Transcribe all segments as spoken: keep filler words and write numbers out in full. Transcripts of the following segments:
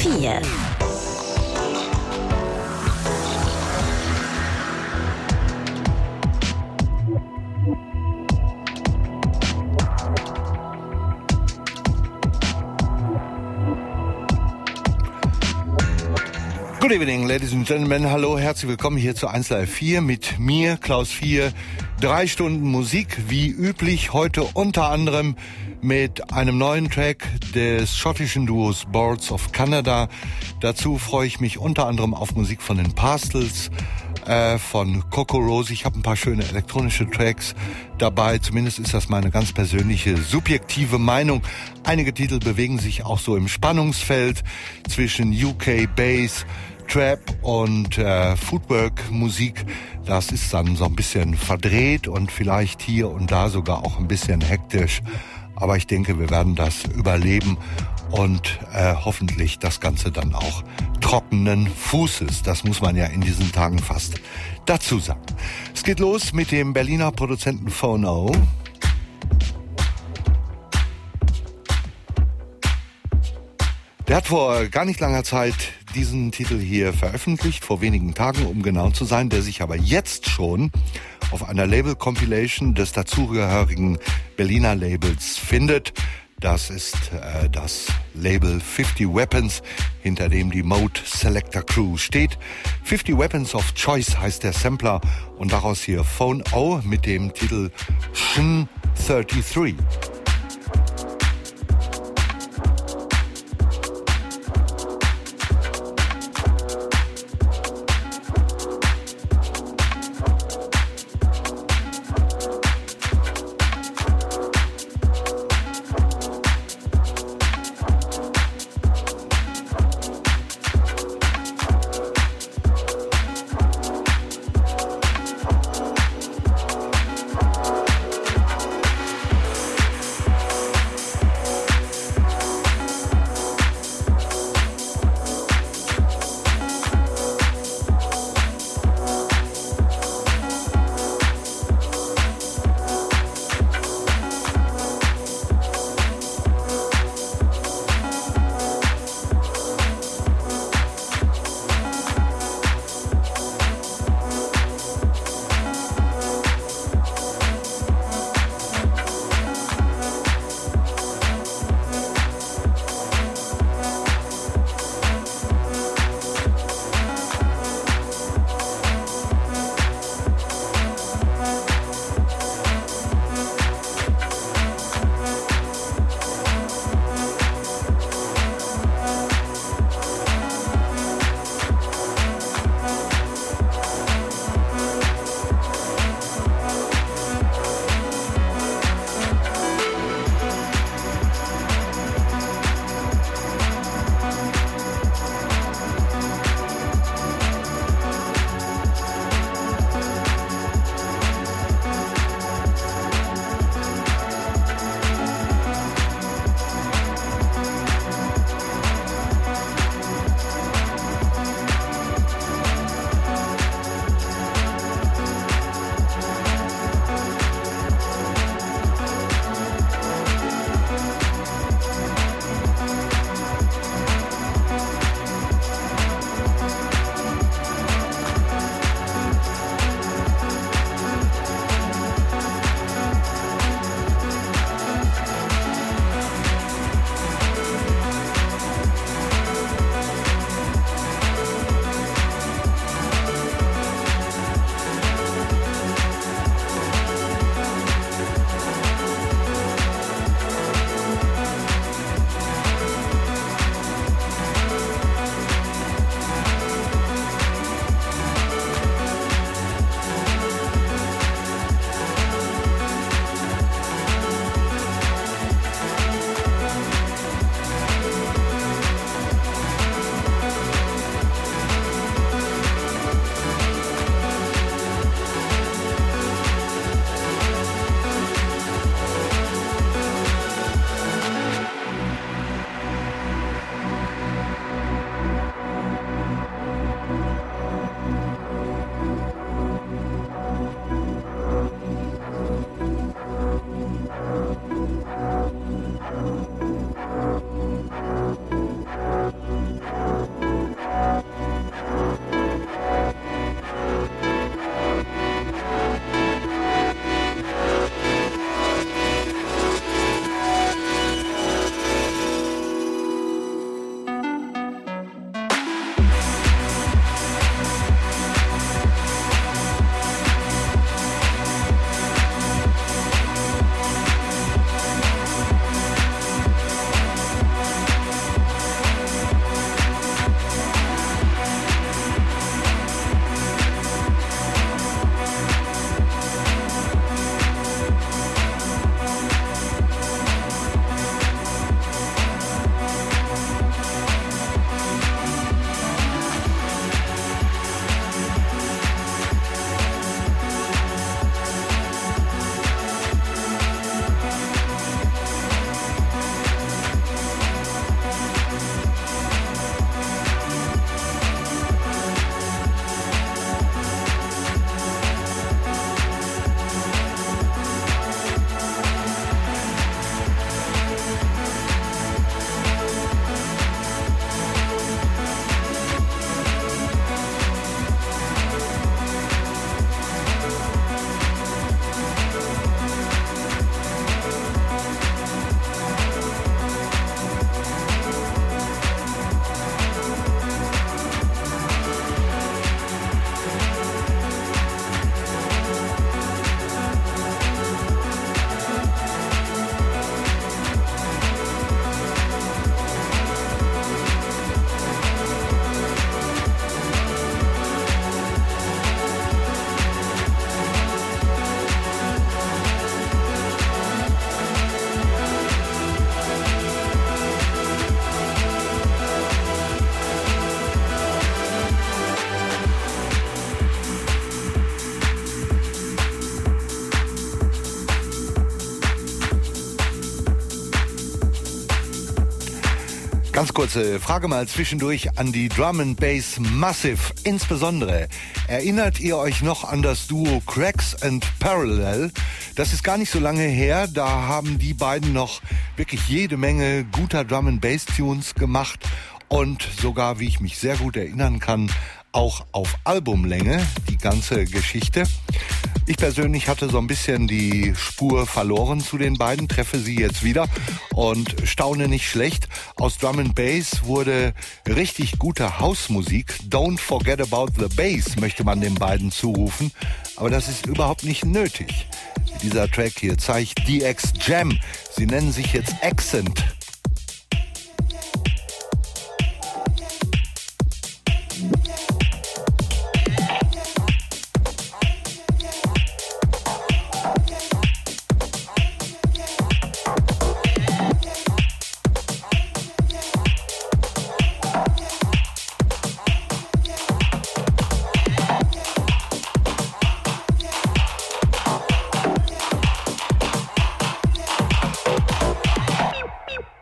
vier. Good evening, ladies and gentlemen. Hallo, herzlich willkommen hier zu eins Live vier mit mir, Klaus vier. Drei Stunden Musik, wie üblich, heute unter anderem mit einem neuen Track des schottischen Duos Boards of Canada. Dazu freue ich mich unter anderem auf Musik von den Pastels, äh, von Coco Rose. Ich habe ein paar schöne elektronische Tracks dabei. Zumindest ist das meine ganz persönliche, subjektive Meinung. Einige Titel bewegen sich auch so im Spannungsfeld zwischen U K Bass, Trap und äh, Footwork-Musik. Das ist dann so ein bisschen verdreht und vielleicht hier und da sogar auch ein bisschen hektisch. Aber ich denke, wir werden das überleben und äh, hoffentlich das Ganze dann auch trockenen Fußes. Das muss man ja in diesen Tagen fast dazu sagen. Es geht los mit dem Berliner Produzenten Phono. Der hat vor gar nicht langer Zeit diesen Titel hier veröffentlicht, vor wenigen Tagen, um genau zu sein, der sich aber jetzt schon auf einer Label-Compilation des dazugehörigen Berliner Labels findet. Das ist äh, das Label fifty Weapons, hinter dem die Mode Selector Crew steht. fifty Weapons of Choice heißt der Sampler und daraus hier Phono mit dem Titel Shin dreiunddreißig. Ganz kurze Frage mal zwischendurch an die Drum and Bass Massive. Insbesondere, erinnert ihr euch noch an das Duo Cracks and Parallel? Das ist gar nicht so lange her. Da haben die beiden noch wirklich jede Menge guter Drum and Bass Tunes gemacht und sogar, wie ich mich sehr gut erinnern kann, auch auf Albumlänge, die ganze Geschichte. Ich persönlich hatte so ein bisschen die Spur verloren zu den beiden, treffe sie jetzt wieder und staune nicht schlecht. Aus Drum and Bass wurde richtig gute Hausmusik. Don't forget about the bass, möchte man den beiden zurufen. Aber das ist überhaupt nicht nötig. Dieser Track hier zeigt D X Jam. Sie nennen sich jetzt Accent. Pew.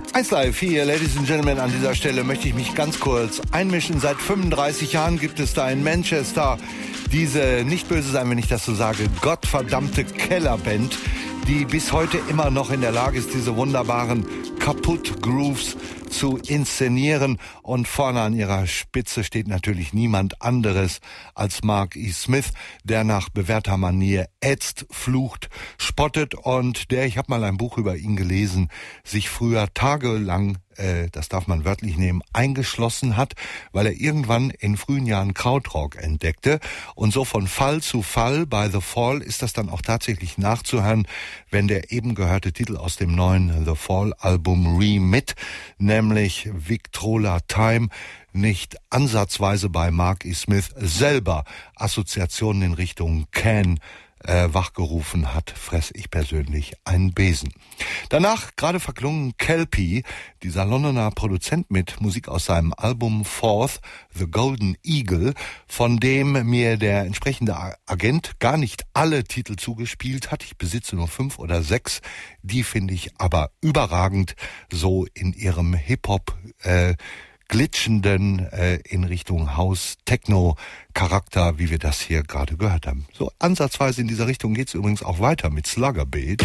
eins Live hier, Ladies and Gentlemen, an dieser Stelle möchte ich mich ganz kurz einmischen. Seit fünfunddreißig Jahren gibt es da in Manchester diese, nicht böse sein, wenn ich das so sage, gottverdammte Kellerband, die bis heute immer noch in der Lage ist, diese wunderbaren Kaputt-Grooves zu inszenieren. Und vorne an ihrer Spitze steht natürlich niemand anderes als Mark E. Smith, der nach bewährter Manier ätzt, flucht, spottet und der, ich habe mal ein Buch über ihn gelesen, sich früher tagelang, äh, das darf man wörtlich nehmen, eingeschlossen hat, weil er irgendwann in frühen Jahren Krautrock entdeckte. Und so von Fall zu Fall bei The Fall ist das dann auch tatsächlich nachzuhören, wenn der eben gehörte Titel aus dem neuen The Fall Album Remit, nämlich Victrola Time, nicht ansatzweise bei Mark E. Smith selber Assoziationen in Richtung Can äh, wachgerufen hat, fress ich persönlich einen Besen. Danach gerade verklungen Kelpie, dieser Londoner Produzent mit Musik aus seinem Album Fourth, The Golden Eagle, von dem mir der entsprechende Agent gar nicht alle Titel zugespielt hat. Ich besitze nur fünf oder sechs. Die finde ich aber überragend, so in ihrem Hip-Hop äh, glitschenden äh, in Richtung House-Techno-Charakter, wie wir das hier gerade gehört haben. So ansatzweise in dieser Richtung geht's übrigens auch weiter mit Slugger Beat.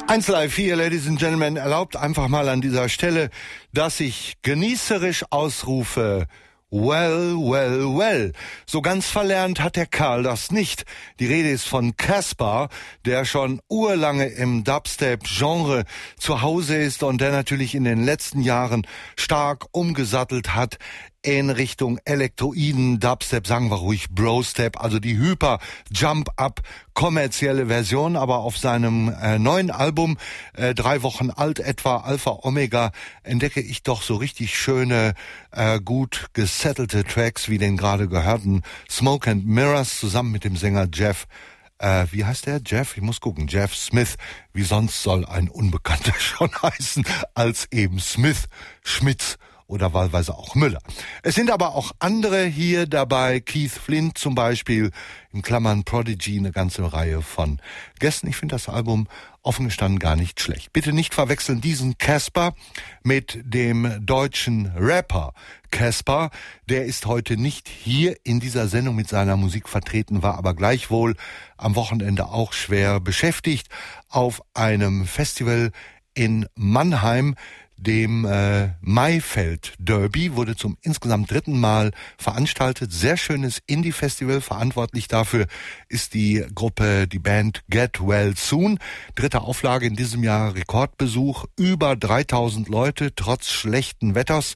eins Live vier, Ladies and Gentlemen, erlaubt einfach mal an dieser Stelle, dass ich genießerisch ausrufe: Well, well, well. So ganz verlernt hat der Karl das nicht. Die Rede ist von Caspar, der schon urlange im Dubstep-Genre zu Hause ist und der natürlich in den letzten Jahren stark umgesattelt hat in Richtung elektroiden Dubstep, sagen wir ruhig Brostep, also die Hyper Jump-Up kommerzielle Version. Aber auf seinem äh, neuen Album, äh, drei Wochen alt etwa, Alpha Omega, entdecke ich doch so richtig schöne, äh, gut gesettelte Tracks, wie den gerade gehörten Smoke and Mirrors zusammen mit dem Sänger Jeff. Äh, wie heißt der? Jeff? Ich muss gucken. Jeff Smith. Wie sonst soll ein Unbekannter schon heißen als eben Smith, Schmitz oder wahlweise auch Müller. Es sind aber auch andere hier dabei, Keith Flint zum Beispiel, in Klammern Prodigy, eine ganze Reihe von Gästen. Ich finde das Album offen gestanden gar nicht schlecht. Bitte nicht verwechseln diesen Caspar mit dem deutschen Rapper Caspar. Der ist heute nicht hier in dieser Sendung mit seiner Musik vertreten, war aber gleichwohl am Wochenende auch schwer beschäftigt auf einem Festival in Mannheim. Dem äh, Maifeld Derby wurde zum insgesamt dritten Mal veranstaltet. Sehr schönes Indie-Festival. Verantwortlich dafür ist die Gruppe, die Band Get Well Soon. Dritte Auflage in diesem Jahr, Rekordbesuch. Über dreitausend Leute, trotz schlechten Wetters.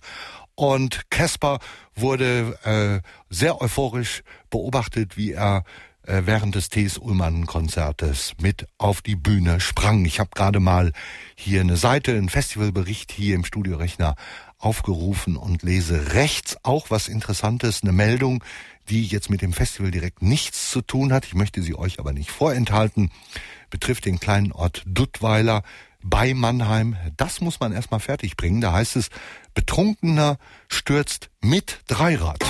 Und Caspar wurde äh, sehr euphorisch beobachtet, wie er während des T S. Ullmann-Konzertes mit auf die Bühne sprang. Ich habe gerade mal hier eine Seite, einen Festivalbericht hier im Studiorechner aufgerufen und lese rechts auch was Interessantes, eine Meldung, die jetzt mit dem Festival direkt nichts zu tun hat. Ich möchte sie euch aber nicht vorenthalten. Betrifft den kleinen Ort Duttweiler bei Mannheim. Das muss man erstmal fertig bringen. Da heißt es, Betrunkener stürzt mit Dreirad.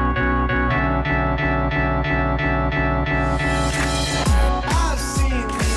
I've seen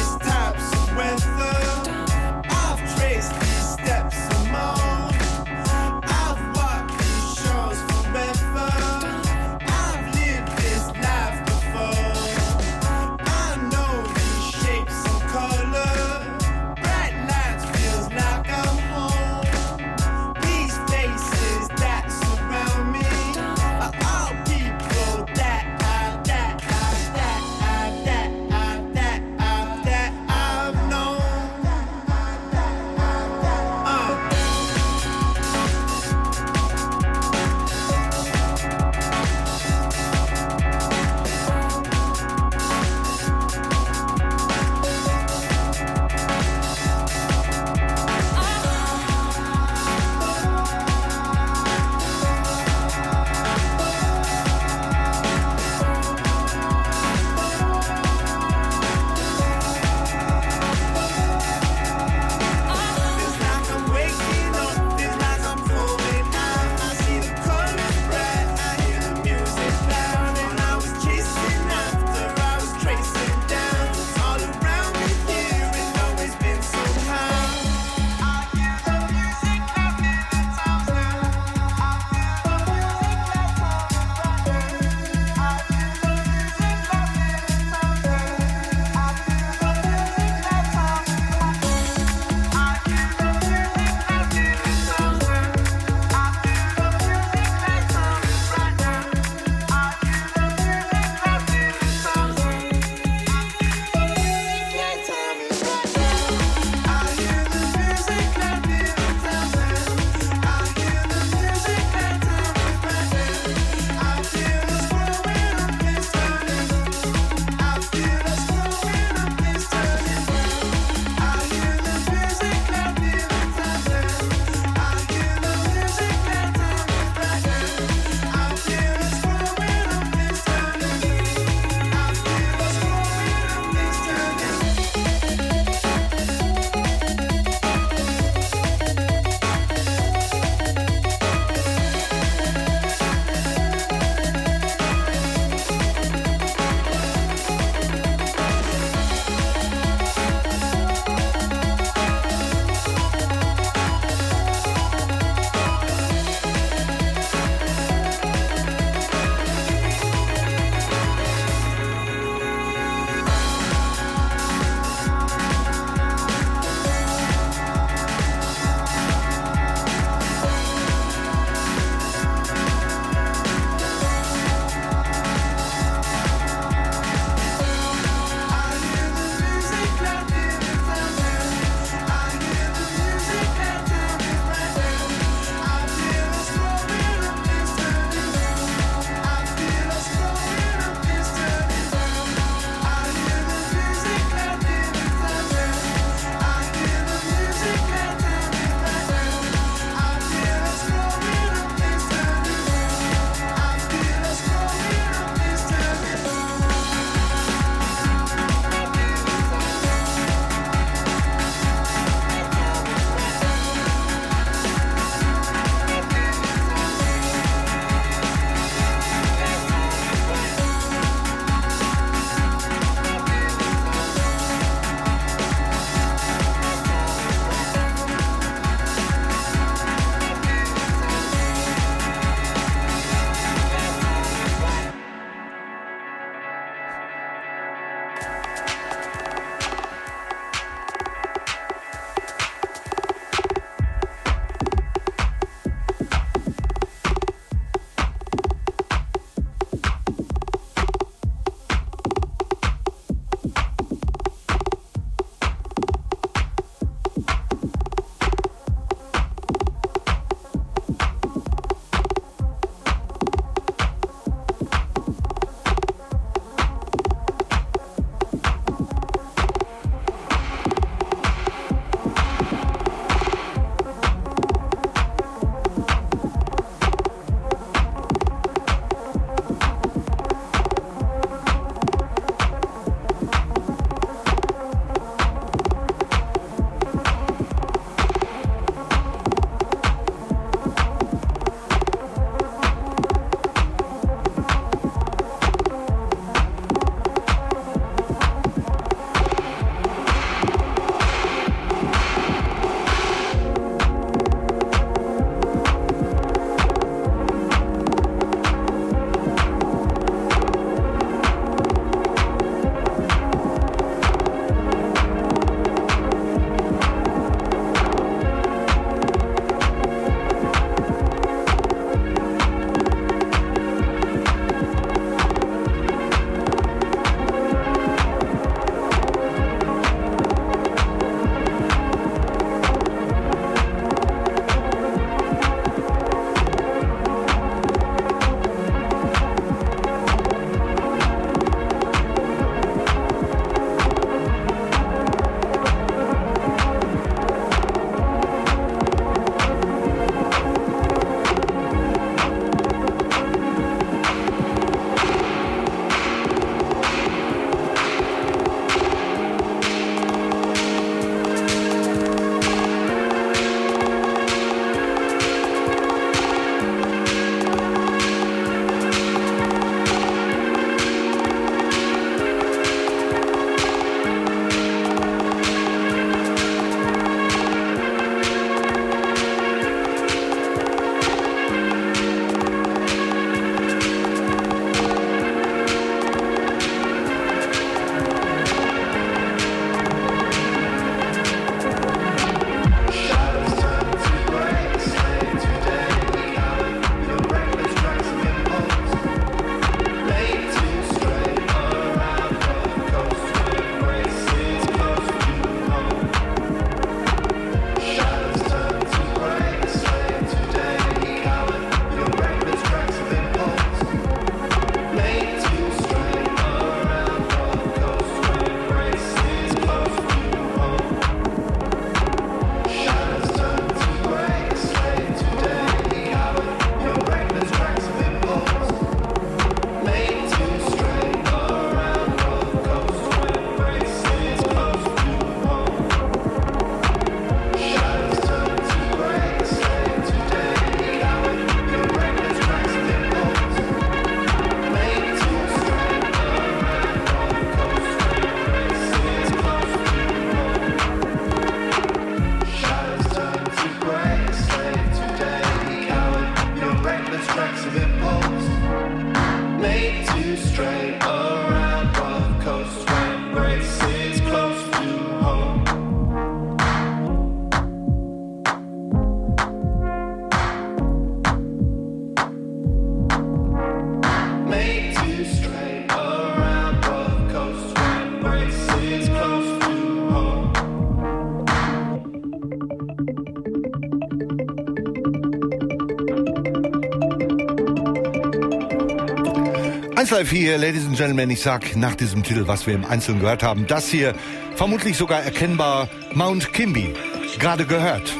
eins Live vier, Ladies and Gentlemen, ich sag nach diesem Titel, was wir im Einzelnen gehört haben, das hier vermutlich sogar erkennbar Mount Kimby, gerade gehört.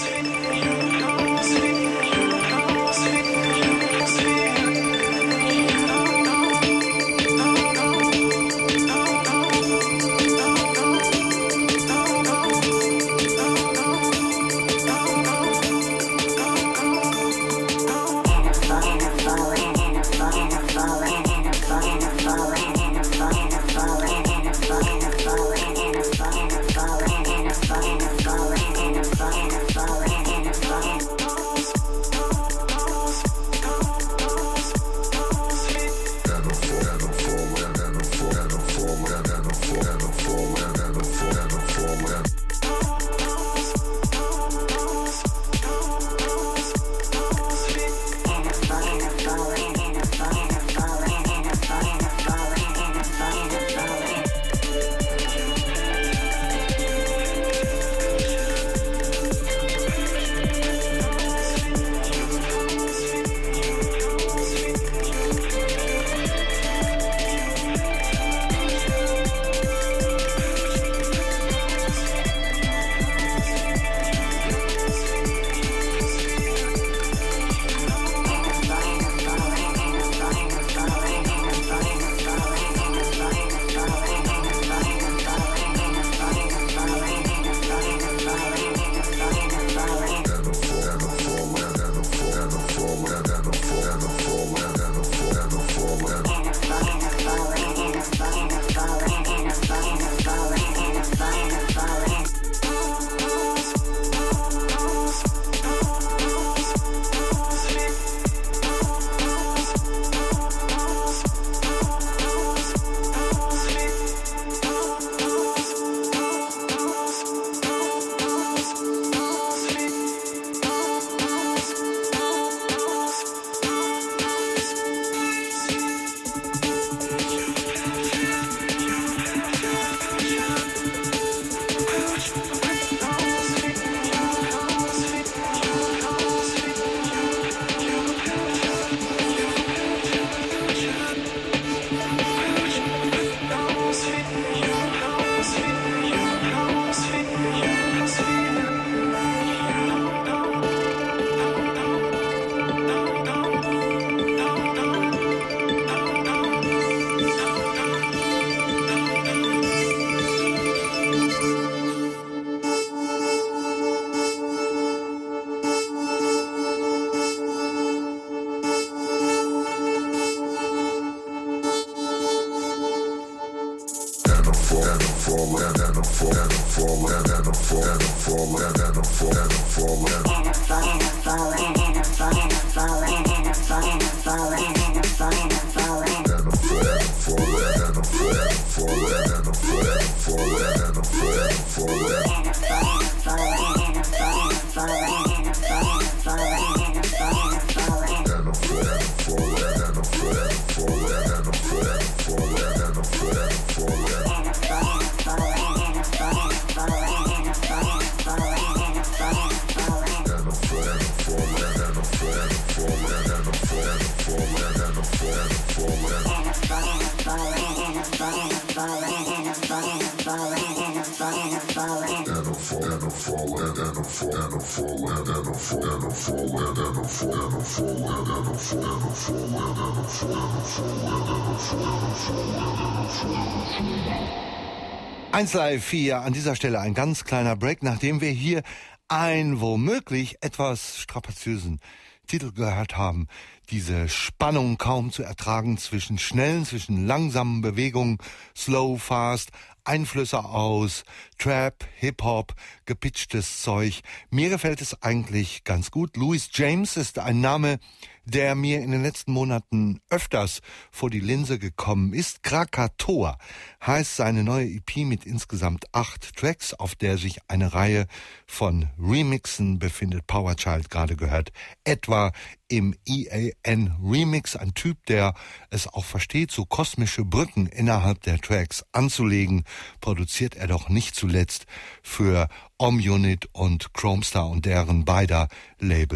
eins Live vier, an dieser Stelle ein ganz kleiner Break, nachdem wir hier einen womöglich etwas strapaziösen Titel gehört haben. Diese Spannung kaum zu ertragen zwischen schnellen, zwischen langsamen Bewegungen, slow, fast, Einflüsse aus Trap, Hip-Hop, gepitchtes Zeug. Mir gefällt es eigentlich ganz gut. Louis James ist ein Name, der mir in den letzten Monaten öfters vor die Linse gekommen ist. Krakatoa heißt seine neue E P mit insgesamt acht Tracks, auf der sich eine Reihe von Remixen befindet. Powerchild gerade gehört, etwa im E A N Remix, ein Typ, der es auch versteht, so kosmische Brücken innerhalb der Tracks anzulegen, produziert er doch nicht zuletzt für Om Unit und Chromestar und deren beider Label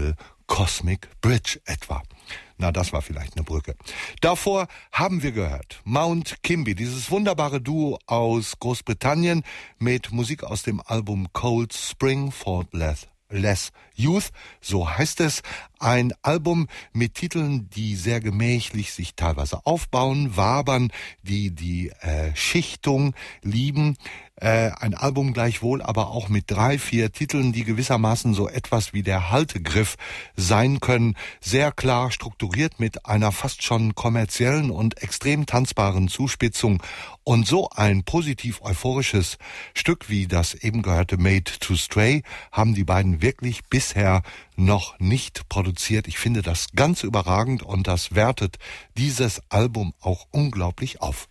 Cosmic Bridge etwa. Na, das war vielleicht eine Brücke. Davor haben wir gehört Mount Kimby, dieses wunderbare Duo aus Großbritannien mit Musik aus dem Album Cold Spring for Less, Less Youth, so heißt es. Ein Album mit Titeln, die sehr gemächlich sich teilweise aufbauen, wabern, die die äh, Schichtung lieben. Äh, ein Album gleichwohl aber auch mit drei, vier Titeln, die gewissermaßen so etwas wie der Haltegriff sein können. Sehr klar strukturiert mit einer fast schon kommerziellen und extrem tanzbaren Zuspitzung. Und so ein positiv euphorisches Stück wie das eben gehörte Made to Stray haben die beiden wirklich bisher noch nicht produziert. Ich finde das ganz überragend und das wertet dieses Album auch unglaublich auf.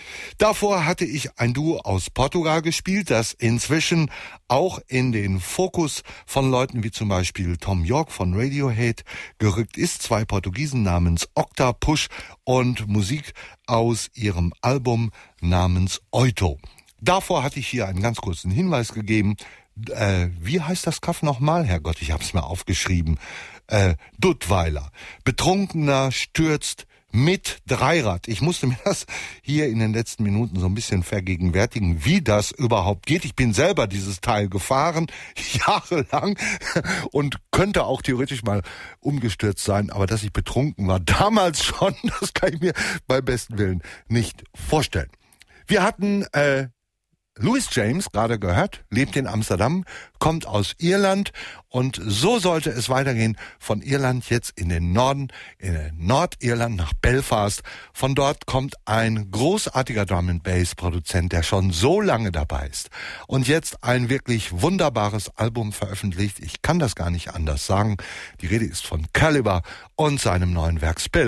Davor hatte ich ein Duo aus Portugal gespielt, das inzwischen auch in den Fokus von Leuten wie zum Beispiel Tom York von Radiohead gerückt ist. Zwei Portugiesen namens Octapush und Musik aus ihrem Album namens Oito. Davor hatte ich hier einen ganz kurzen Hinweis gegeben. Äh, wie heißt das Kaff nochmal? Herrgott, ich hab's mir aufgeschrieben. Äh, Duttweiler. Betrunkener stürzt mit Dreirad. Ich musste mir das hier in den letzten Minuten so ein bisschen vergegenwärtigen, wie das überhaupt geht. Ich bin selber dieses Teil gefahren, jahrelang, und könnte auch theoretisch mal umgestürzt sein, aber dass ich betrunken war, damals schon, das kann ich mir beim besten Willen nicht vorstellen. Wir hatten äh, Louis James, gerade gehört, lebt in Amsterdam, kommt aus Irland und so sollte es weitergehen von Irland jetzt in den Norden, in Nordirland nach Belfast. Von dort kommt ein großartiger Drum-and-Bass-Produzent, der schon so lange dabei ist und jetzt ein wirklich wunderbares Album veröffentlicht. Ich kann das gar nicht anders sagen. Die Rede ist von Calibre und seinem neuen Werk Spill.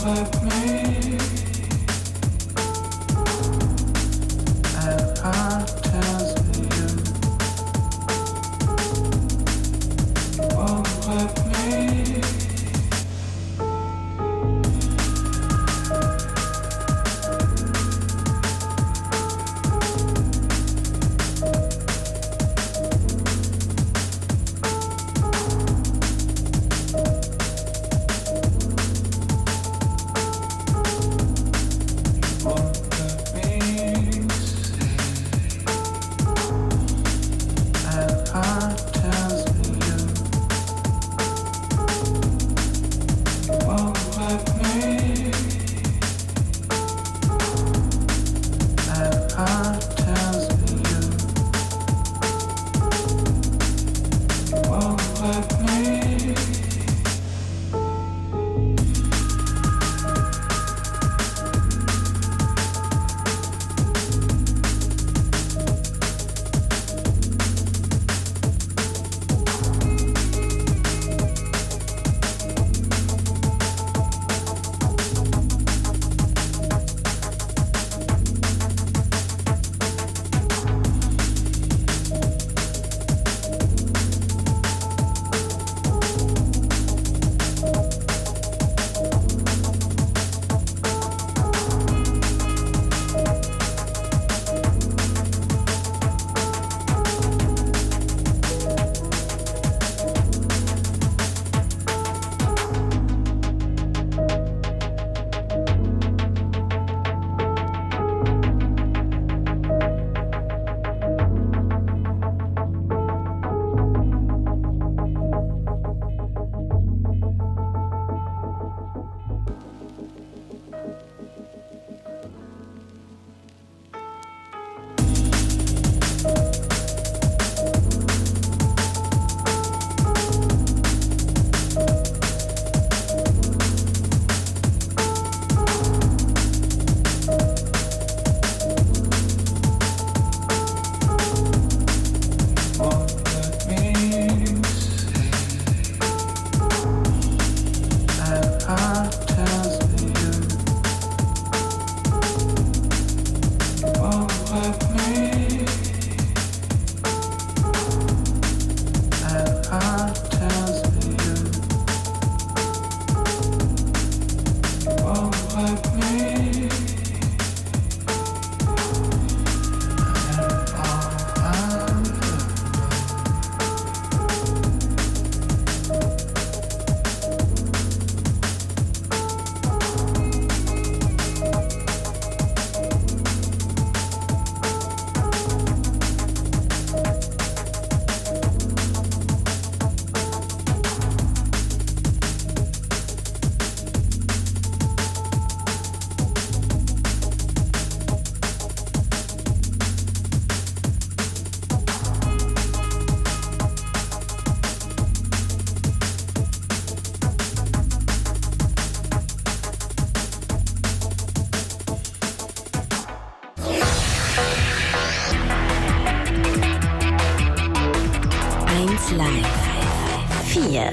vier.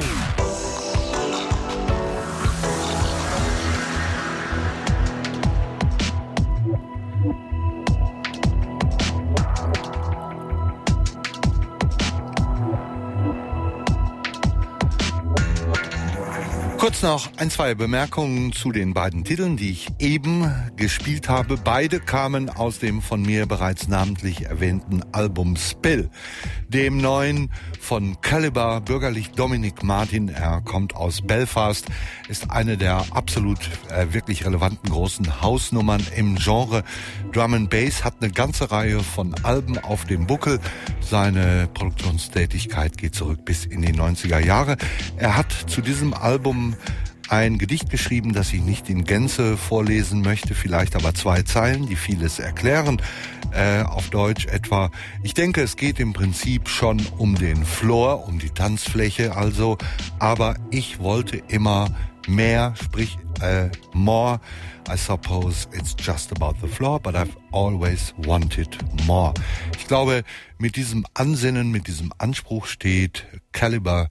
Kurz noch ein, zwei Bemerkungen zu den beiden Titeln, die ich eben gespielt habe. Beide kamen aus dem von mir bereits namentlich erwähnten Album Spill, dem neuen von Calibre, bürgerlich Dominic Martin. Er kommt aus Belfast, ist eine der absolut äh, wirklich relevanten großen Hausnummern im Genre. Drum and Bass, hat eine ganze Reihe von Alben auf dem Buckel. Seine Produktionstätigkeit geht zurück bis in die neunziger Jahre. Er hat zu diesem Album ein Gedicht geschrieben, das ich nicht in Gänze vorlesen möchte, vielleicht aber zwei Zeilen, die vieles erklären, äh, auf Deutsch etwa. Ich denke, es geht im Prinzip schon um den Floor, um die Tanzfläche also, aber ich wollte immer mehr, sprich äh, more. I suppose it's just about the floor, but I've always wanted more. Ich glaube, mit diesem Ansinnen, mit diesem Anspruch steht Calibre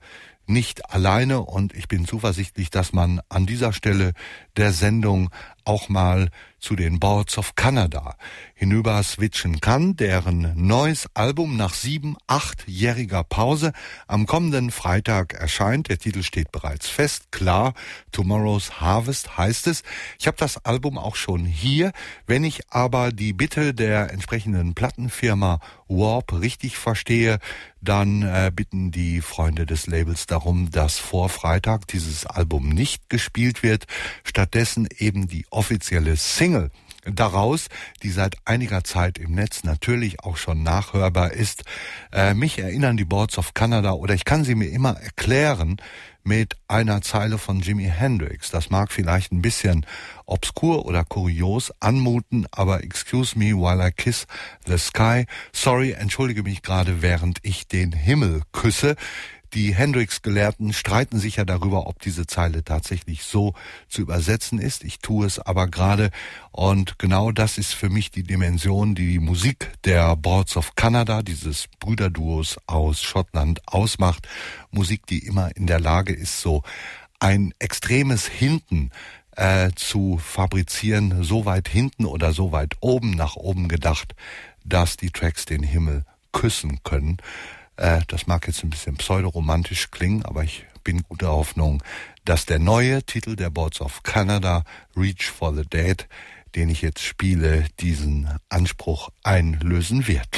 nicht alleine und ich bin zuversichtlich, dass man an dieser Stelle der Sendung auch mal zu den Boards of Canada hinüber switchen kann, deren neues Album nach sieben, achtjähriger Pause am kommenden Freitag erscheint. Der Titel steht bereits fest, klar, Tomorrow's Harvest heißt es. Ich habe das Album auch schon hier. Wenn ich aber die Bitte der entsprechenden Plattenfirma Warp richtig verstehe, dann äh, bitten die Freunde des Labels darum, dass vor Freitag dieses Album nicht gespielt wird, stattdessen eben die offizielle Single daraus, die seit einiger Zeit im Netz natürlich auch schon nachhörbar ist. Äh, mich erinnern die Boards of Canada, oder ich kann sie mir immer erklären, mit einer Zeile von Jimi Hendrix. Das mag vielleicht ein bisschen obskur oder kurios anmuten, aber excuse me while I kiss the sky. Sorry, entschuldige mich gerade, während ich den Himmel küsse. Die Hendrix-Gelehrten streiten sich ja darüber, ob diese Zeile tatsächlich so zu übersetzen ist. Ich tue es aber gerade. Und genau das ist für mich die Dimension, die die Musik der Boards of Canada, dieses Brüderduos aus Schottland, ausmacht. Musik, die immer in der Lage ist, so ein extremes Hinten äh, zu fabrizieren, so weit hinten oder so weit oben nach oben gedacht, dass die Tracks den Himmel küssen können. Das mag jetzt ein bisschen pseudoromantisch klingen, aber ich bin guter Hoffnung, dass der neue Titel der Boards of Canada, Reach for the Dead, den ich jetzt spiele, diesen Anspruch einlösen wird.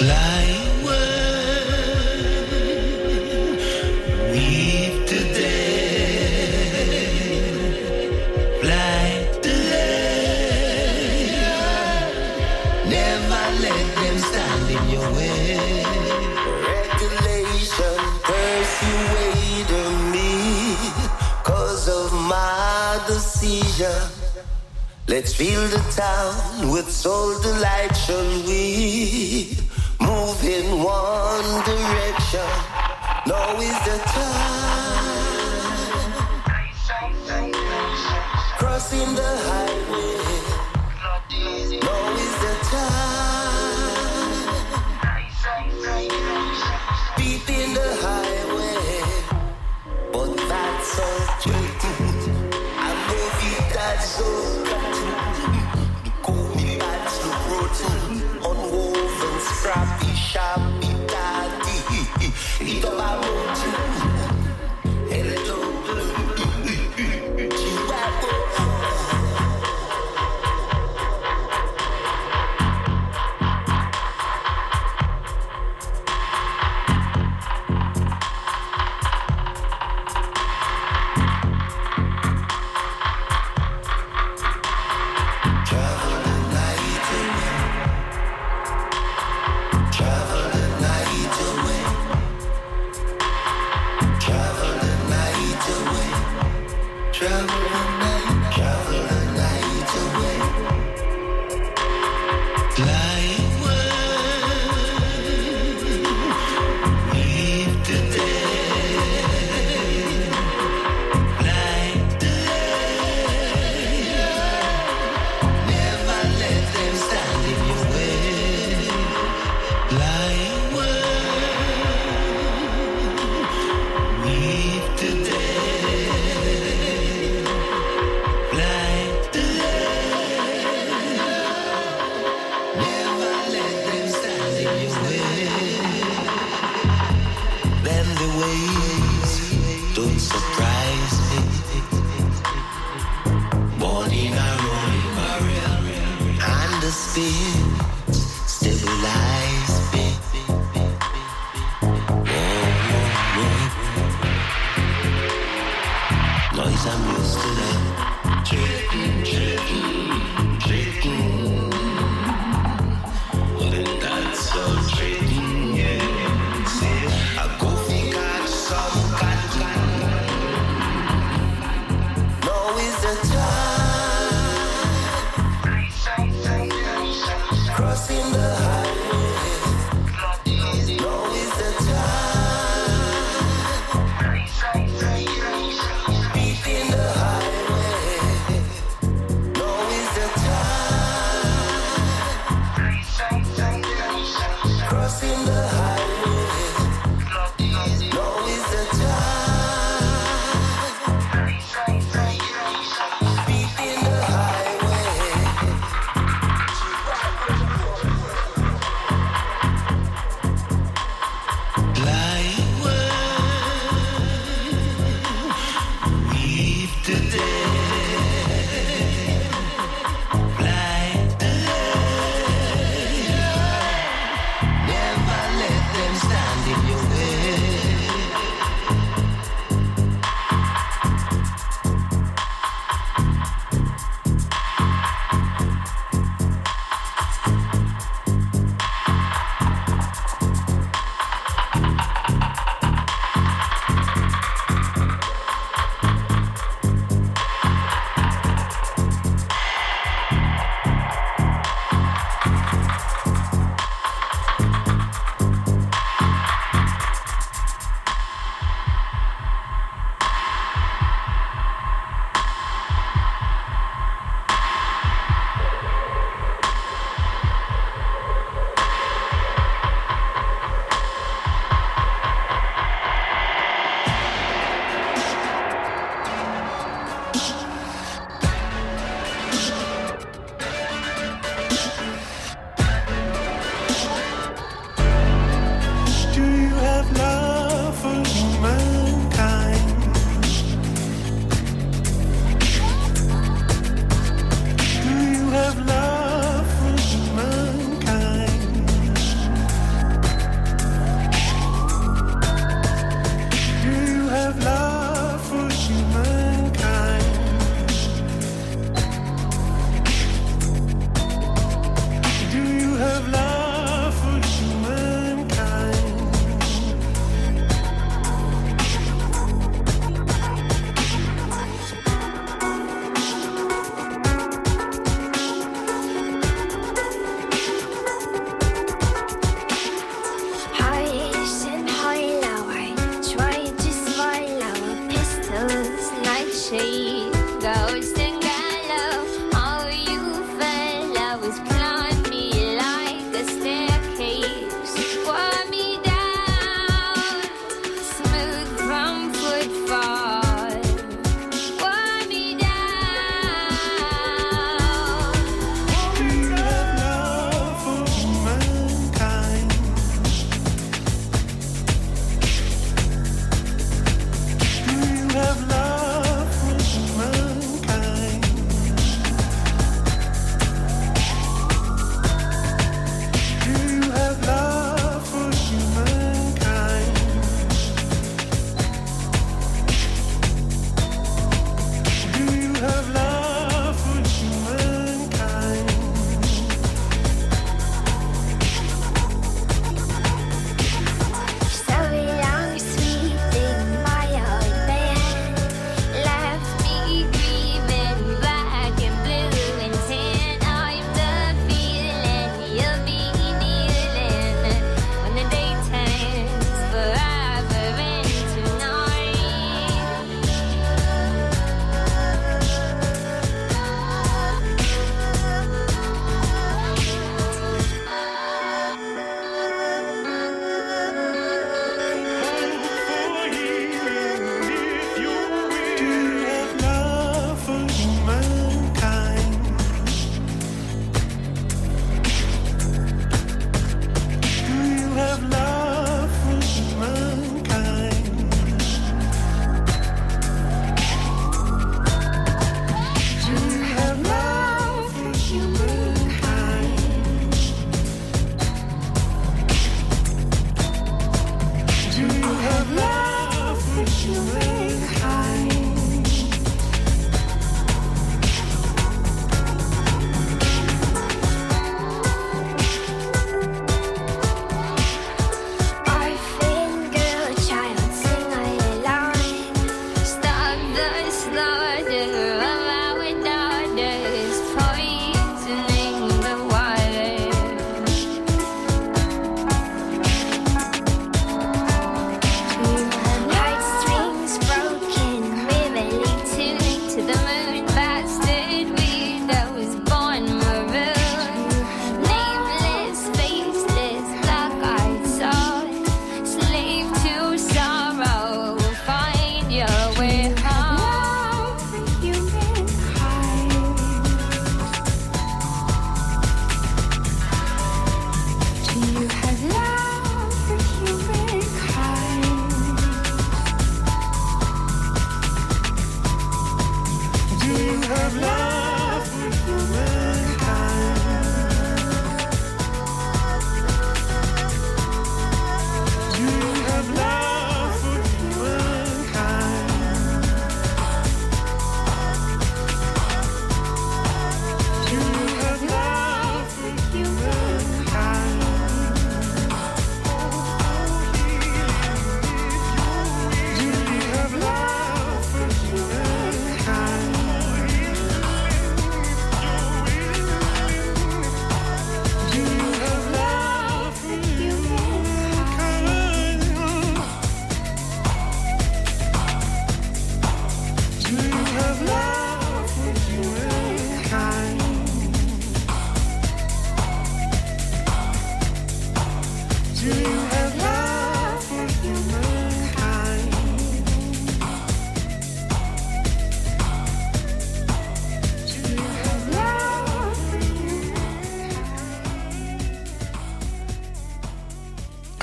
Let's fill the town with soul delight, shall we move in one direction? Now is the time, crossing the highway. Now is the time, deep in the highway. But that's all true. I love you, that's so. Unwoven, scrappy, sharpy, daddy. Eat up our mountain. Hello,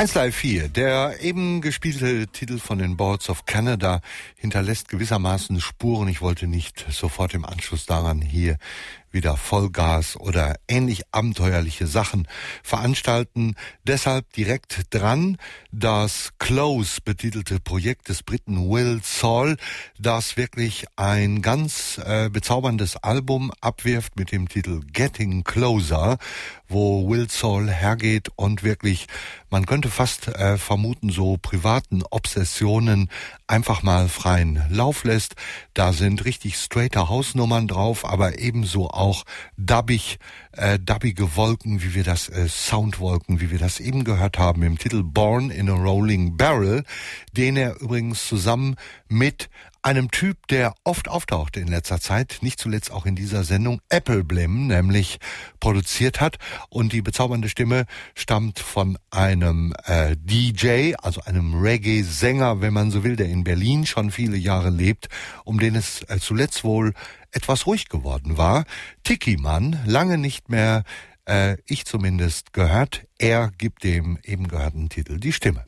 eins Live vier, der eben gespielte Titel von den Boards of Canada hinterlässt gewissermaßen Spuren. Ich wollte nicht sofort im Anschluss daran hier wieder Vollgas oder ähnlich abenteuerliche Sachen veranstalten. Deshalb direkt dran das Close betitelte Projekt des Briten Will Saul, das wirklich ein ganz äh, bezauberndes Album abwirft mit dem Titel Getting Closer, wo Will Saul hergeht und wirklich, man könnte fast äh, vermuten, so privaten Obsessionen einfach mal freien Lauf lässt. Da sind richtig straighter Hausnummern drauf, aber ebenso auch dubbig, äh, dubbige Wolken, wie wir das, äh, Soundwolken, wie wir das eben gehört haben im Titel Born in a Rolling Barrel, den er übrigens zusammen mit einem Typ, der oft auftauchte in letzter Zeit, nicht zuletzt auch in dieser Sendung, Appleblem, nämlich produziert hat. Und die bezaubernde Stimme stammt von einem äh, D J, also einem Reggae-Sänger, wenn man so will, der in Berlin schon viele Jahre lebt, um den es äh, zuletzt wohl etwas ruhig geworden war. Tiki Man, lange nicht mehr, äh, ich zumindest, gehört. Er gibt dem eben gehörten Titel die Stimme.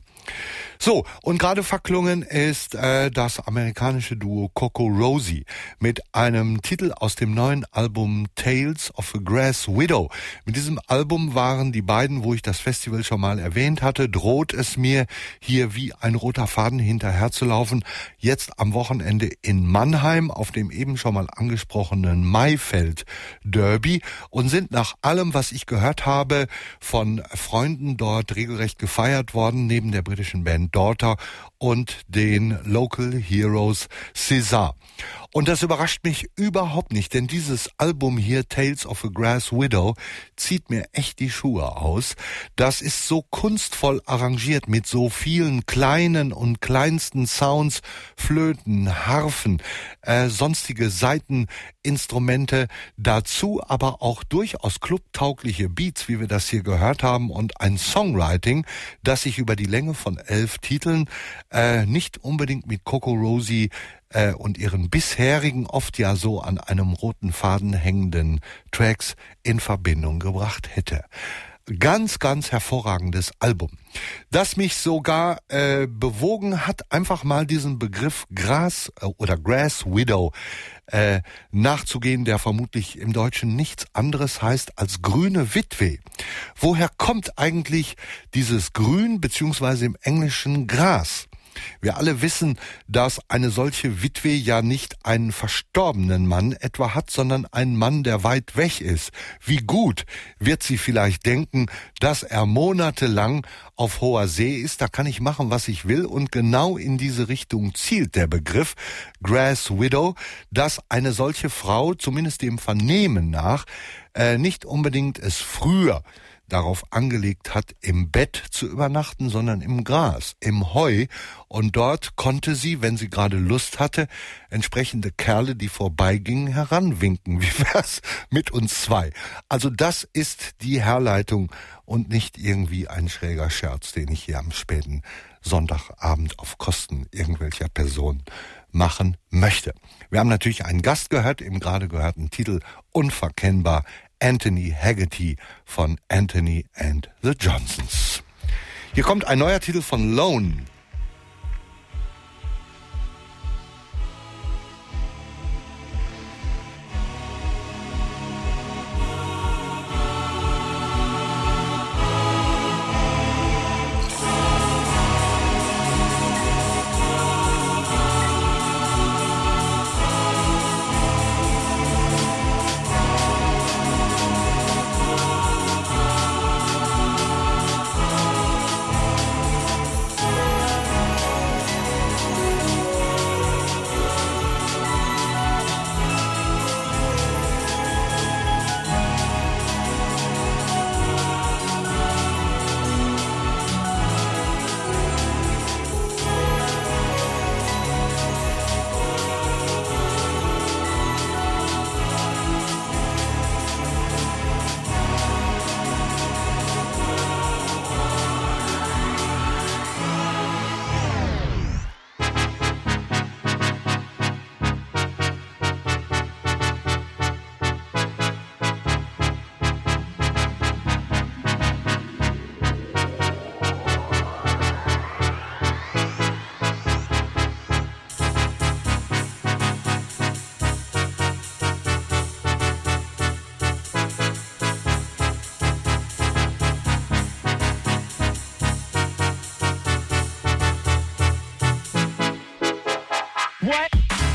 So, und gerade verklungen ist äh, das amerikanische Duo Coco Rosie mit einem Titel aus dem neuen Album Tales of a Grass Widow. Mit diesem Album waren die beiden, wo ich das Festival schon mal erwähnt hatte, droht es mir hier wie ein roter Faden hinterherzulaufen. Jetzt am Wochenende in Mannheim auf dem eben schon mal angesprochenen Maifeld Derby und sind nach allem, was ich gehört habe, von Freunden dort regelrecht gefeiert worden, neben der britischen Band Daughter und den Local Heroes César. Und das überrascht mich überhaupt nicht, denn dieses Album hier, Tales of a Grass Widow, zieht mir echt die Schuhe aus. Das ist so kunstvoll arrangiert mit so vielen kleinen und kleinsten Sounds, Flöten, Harfen, äh, sonstige Saiteninstrumente, dazu aber auch durchaus clubtaugliche Beats, wie wir das hier gehört haben, und ein Songwriting, das sich über die Länge von elf Titeln äh, nicht unbedingt mit Coco Rosie äh, und ihren bisherigen, oft ja so an einem roten Faden hängenden Tracks in Verbindung gebracht hätte. Ganz, ganz hervorragendes Album, das mich sogar äh, bewogen hat, einfach mal diesen Begriff Gras äh, oder Grass Widow äh, nachzugehen, der vermutlich im Deutschen nichts anderes heißt als grüne Witwe. Woher kommt eigentlich dieses Grün beziehungsweise im Englischen Gras? Wir alle wissen, dass eine solche Witwe ja nicht einen verstorbenen Mann etwa hat, sondern einen Mann, der weit weg ist. Wie gut wird sie vielleicht denken, dass er monatelang auf hoher See ist, da kann ich machen, was ich will, und genau in diese Richtung zielt der Begriff Grass Widow, dass eine solche Frau, zumindest dem Vernehmen nach, äh, nicht unbedingt es früher darauf angelegt hat, im Bett zu übernachten, sondern im Gras, im Heu. Und dort konnte sie, wenn sie gerade Lust hatte, entsprechende Kerle, die vorbeigingen, heranwinken. Wie wär's mit uns zwei? Also das ist die Herleitung und nicht irgendwie ein schräger Scherz, den ich hier am späten Sonntagabend auf Kosten irgendwelcher Person machen möchte. Wir haben natürlich einen Gast gehört, im gerade gehörten Titel unverkennbar Anthony Haggerty von Anthony and the Johnsons. Hier kommt ein neuer Titel von Lone. Thank What?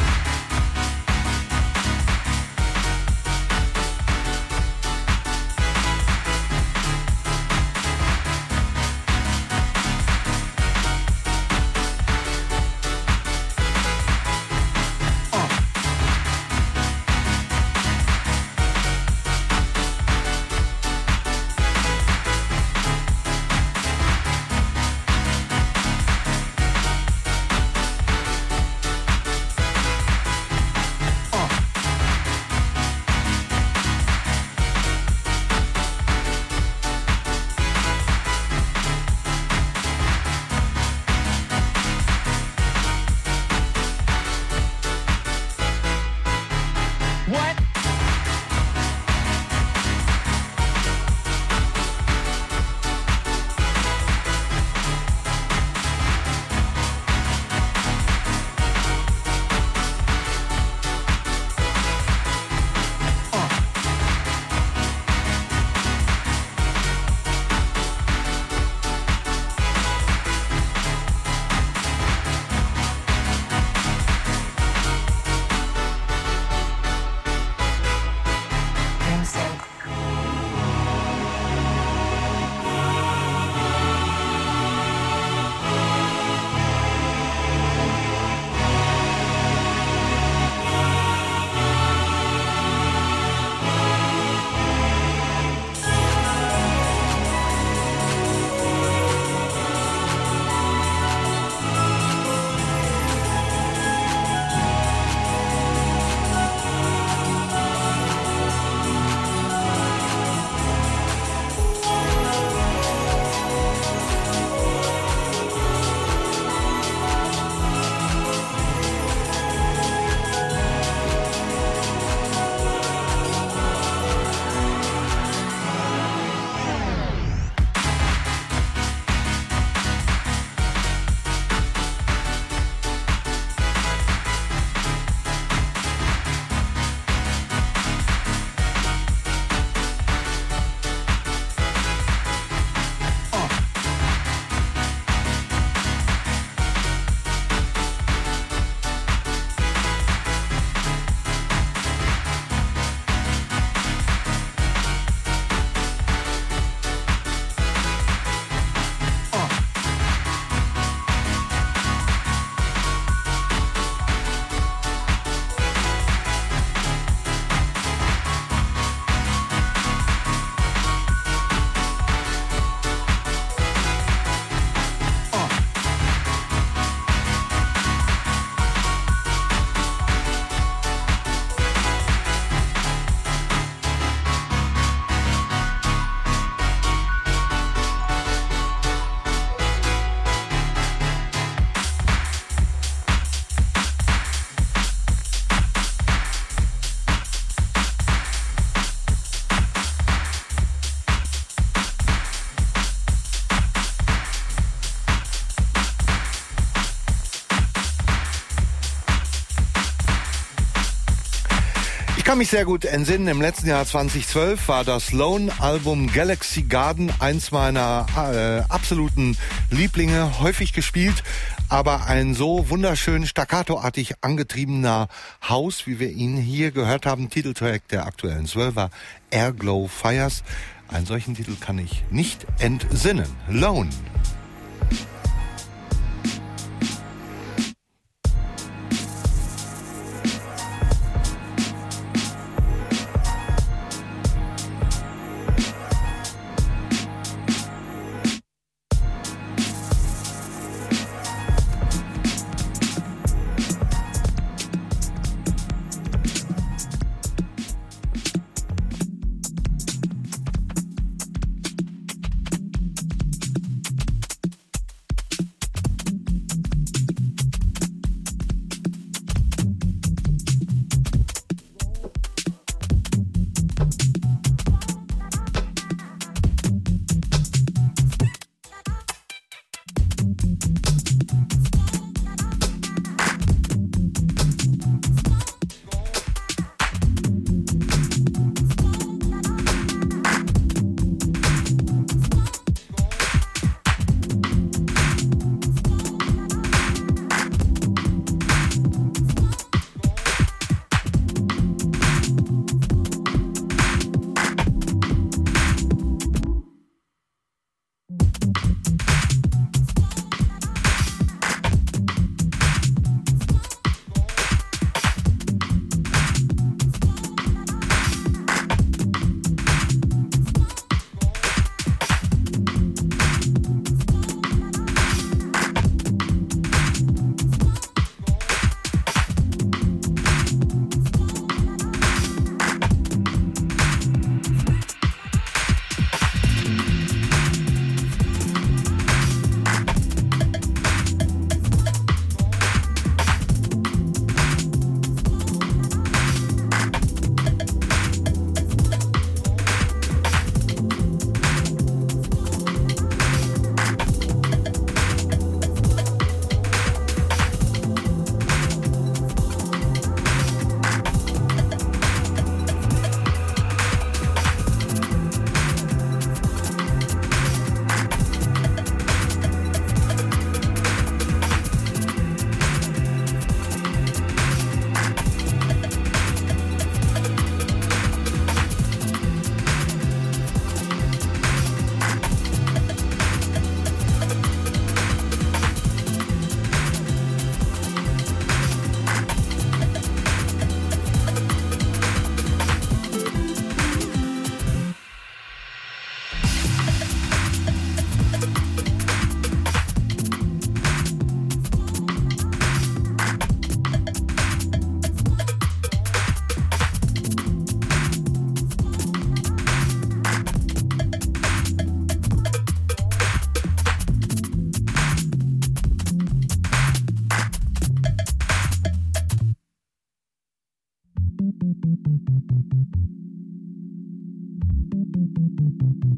Ich kann mich sehr gut entsinnen, im letzten Jahr zweitausendzwölf war das Lone-Album Galaxy Garden eins meiner äh, absoluten Lieblinge, häufig gespielt, aber ein so wunderschön staccatoartig angetriebener House, wie wir ihn hier gehört haben, Titeltrack der aktuellen Zwölfer, Airglow Fires. Einen solchen Titel kann ich nicht entsinnen. Lone.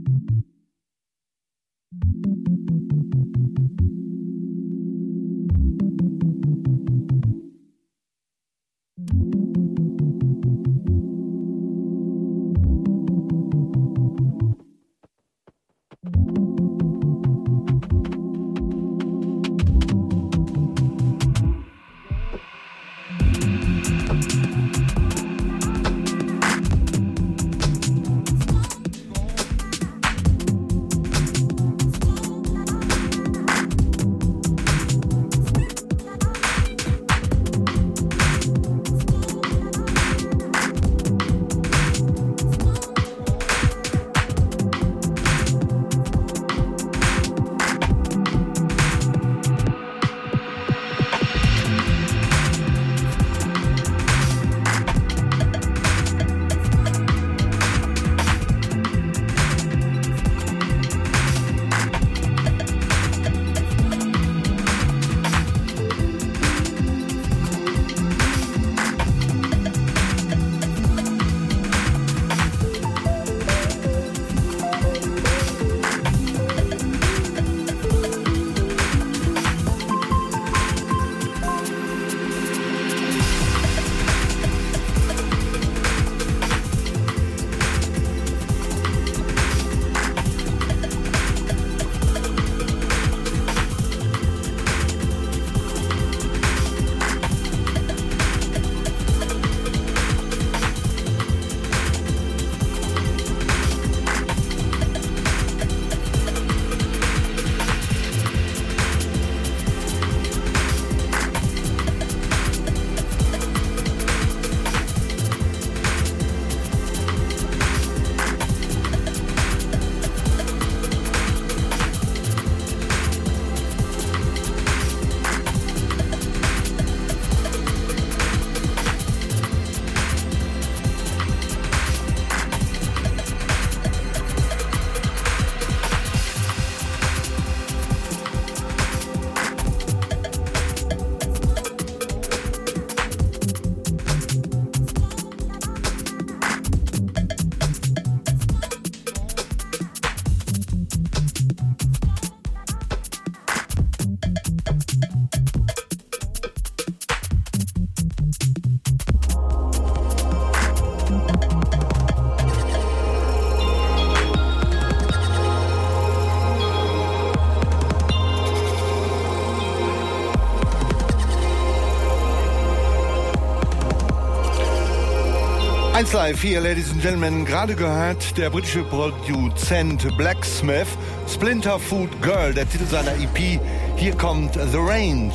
eins Live hier, Ladies and Gentlemen, gerade gehört der britische Produzent Blacksmith, Splinter Food Girl, der Titel seiner E P. Hier kommt The Range.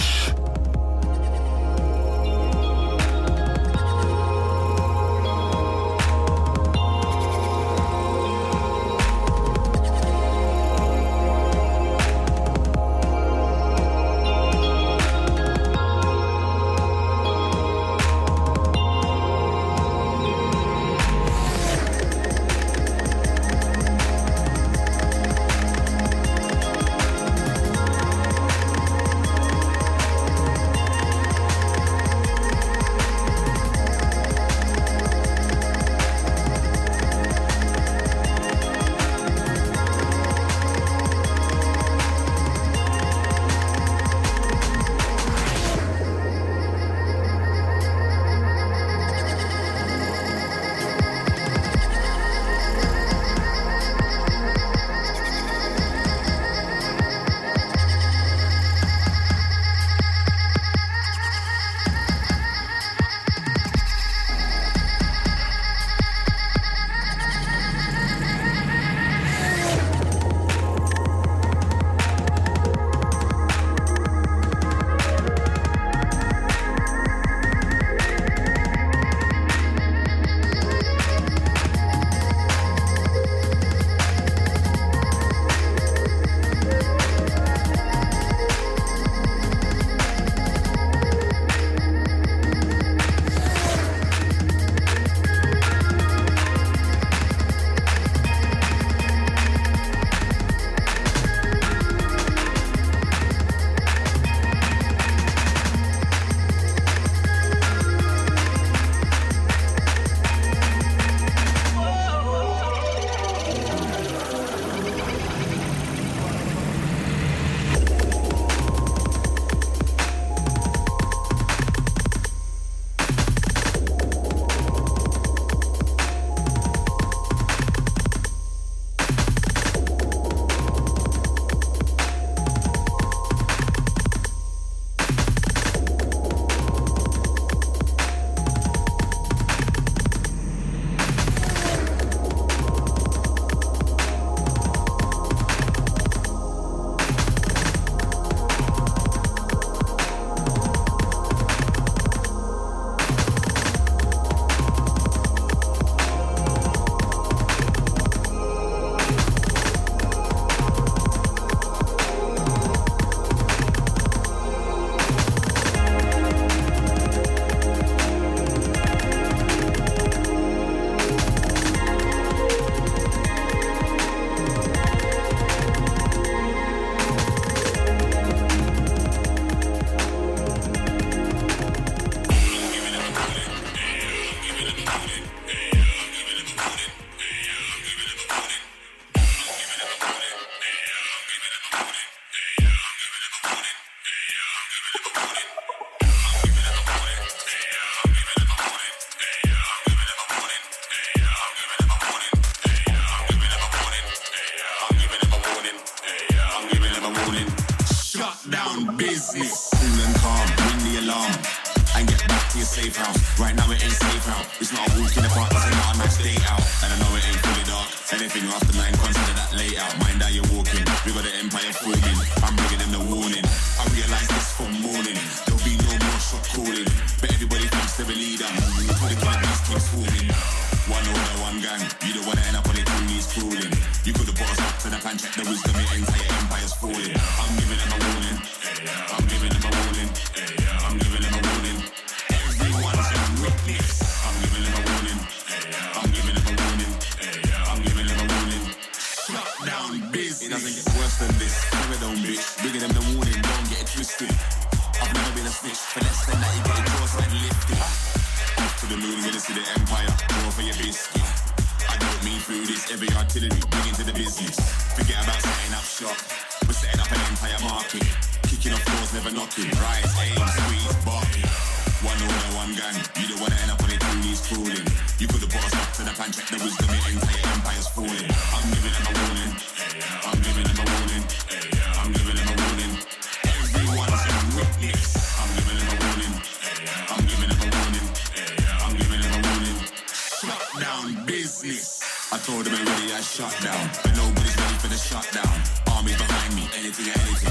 safe house. Right now it ain't safe out. It's not a walk in the park, it's not a nice day out. And I know it ain't fully dark. Anything after nine, consider that layout. Mind how you're walking. We got the empire forming. I'm bringing them the warning. I realize this from morning. There'll be no more shot calling. But everybody thinks they're a leader. For the killer beast keeps forming. One order, one gang. You don't wanna end up on the two knees crawling. You could have brought us up to the pan, check the wisdom, your entire empire's falling. I'm giving them a warning. I'm giving them a warning. I'm giving them a warning. Everyone's a witness. I'm giving them a warning. I'm giving them a warning. I'm giving them a warning. Shut down business. It doesn't get worse than this. Never don't bitch. Bringing them the warning. Don't get it twisted. I've never been a snitch. For less than that, you get your jaw side lifted. Off to the moon, gonna see the empire. Go for your biscuit. I don't mean through this. Every artillery, bring into the business. Forget about setting up shop. We're setting up an entire market. Kicking off doors, never knocking. Rise, aim, squeeze, barking. One order, one gang. You don't wanna end up on the two knees crawling. You could have brought us up to the pan, check the wisdom, your entire empire's falling. I'm giving them a warning. I'm giving them a warning. I'm giving them a warning. Everyone's a witness. I'm giving them a warning. I'm giving them a warning. I'm giving them a warning. Shut down business. I told them already I shut down, but nobody's ready for the shutdown. Armies behind me, anything or anything.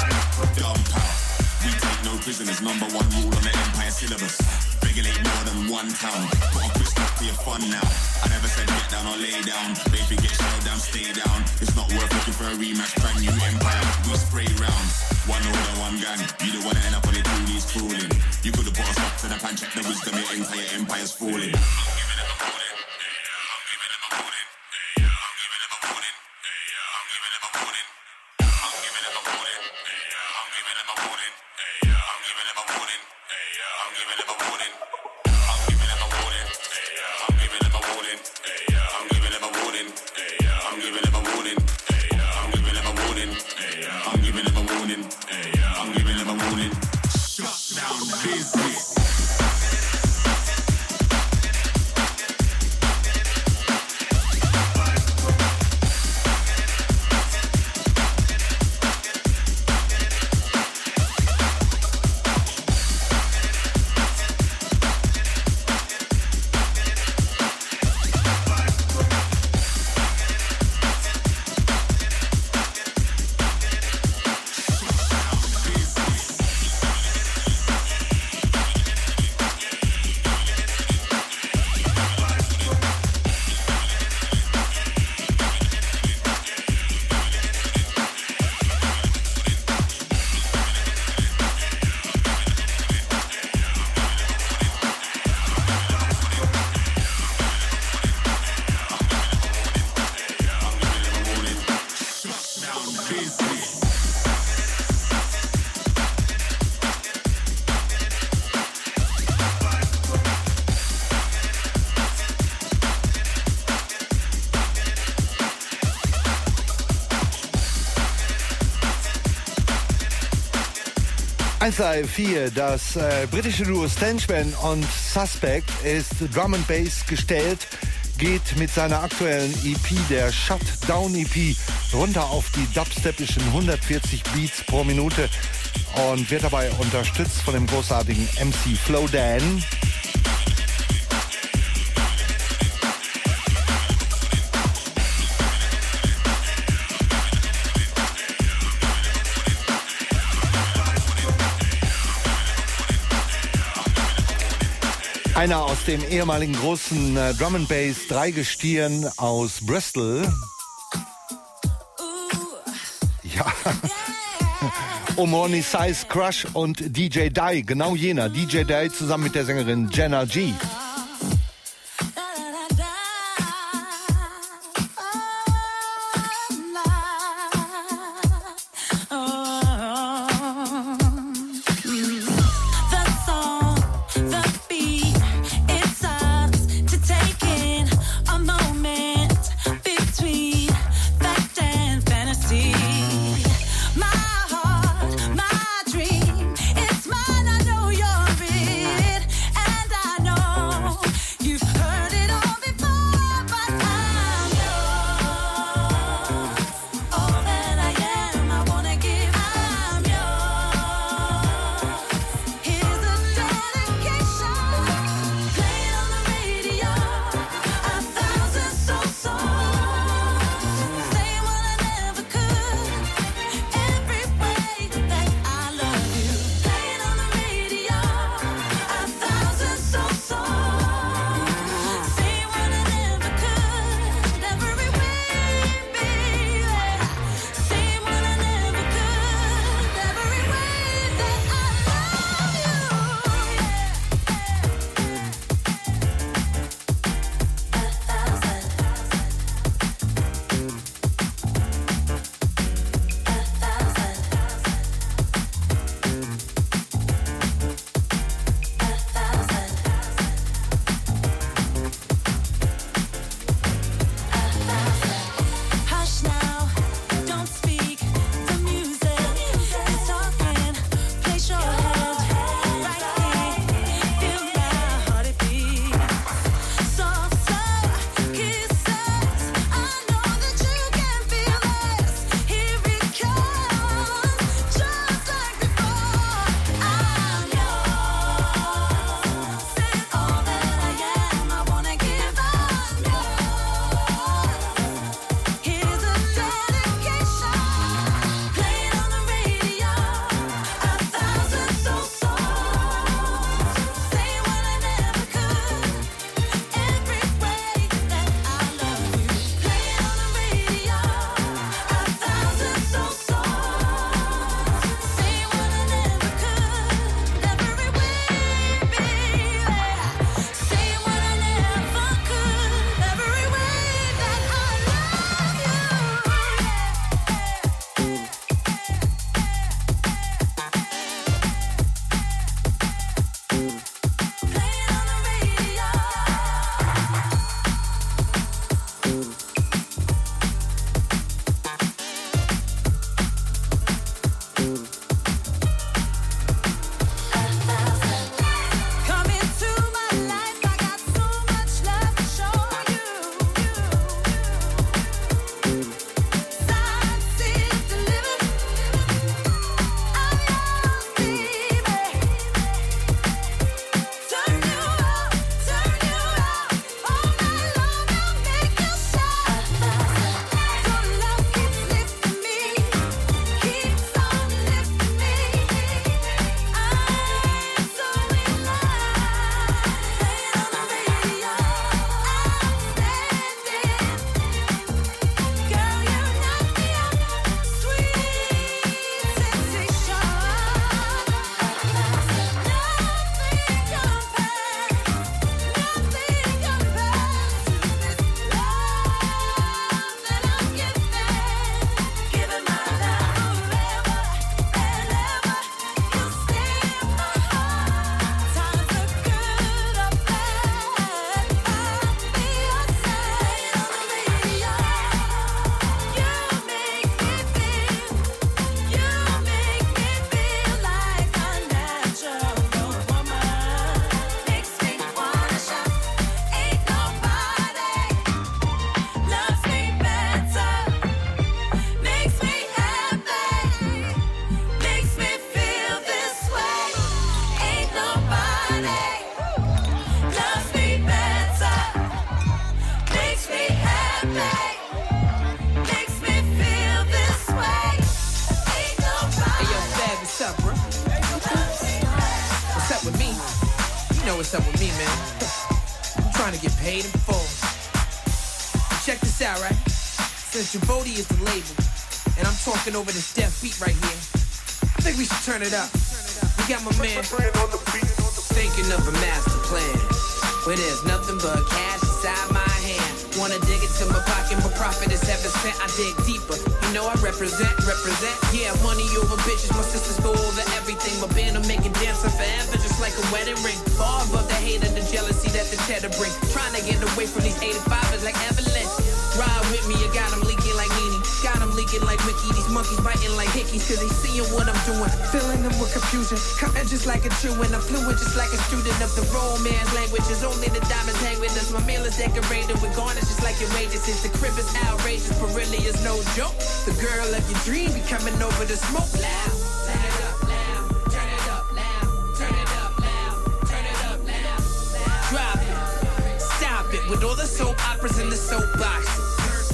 Dumb power. We take no prisoners. Number one rule on the empire syllabus. Regulate more than one town. Put a twist up to your fun now. I never said get down or lay down. Baby, get shelled down, stay down. It's not worth looking for a rematch. Brand new empire. We spray rounds. One order, one gang. You don't wanna end up on the two knees crawling. You could have brought us up to the pan, check the wisdom, your entire empire's falling. I'm giving them a warning. I'm giving them a warning. I'm giving them a warning. I'm giving them a warning. I'm giving them a warning. I'm giving them a warning. I'm giving them a warning. I'm giving them a warning. I'm giving them a warning. I'm giving them a warning. I'm giving them a warning. I'm giving them a warning. I'm giving them a warning. I'm giving them a warning. I'm giving them a warning. Shut down business. eins drei vier, das äh, britische Duo Stenchman und Suspect ist Drum and Bass gestellt, geht mit seiner aktuellen E P, der Shutdown E P, runter auf die dubstepischen hundertvierzig Beats pro Minute und wird dabei unterstützt von dem großartigen M C Flow Dan. Einer aus dem ehemaligen großen äh, Drum and Bass Dreigestirn aus Bristol. Ja. Omoni Size Crush und D J Dye, genau jener. D J Dye zusammen mit der Sängerin Jenna G. My heart, my dream, it's mine, I know you're it, and I know know what's up with me, man. I'm trying to get paid in full. Check this out, right? Since Javotti is the label, and I'm talking over this deaf beat right here, I think we should turn it up. We got my man thinking of a master plan, where there's nothing but cash inside my hand. Wanna dig into my pocket, my profit is heaven sent. I dig deeper, you know I represent, represent. Yeah, money over bitches, my sisters go over everything. My band will make it dancing forever, just like a wedding ring. Far above the hate and the jealousy that the cheddar bring. Trying to get away from these eighty-fivers like Evelyn. Ride with me, you got them leaking like Nene. Got them leaking like Mickey. These monkeys biting like hickeys, cause they seeing what I'm doing. Filling them with confusion, cutting just like a chewing. I'm fluent just like a student of the romance language. It's only the diamonds hang with us. My meal is decorated with garnish just like your wages. Since the crib is outrageous, but really is no joke. The girl of your dream be coming over to smoke loud. Turn it up loud, turn it up loud, turn it up loud, turn it up loud. Drop it, stop it with all the soap operas and the soapboxes.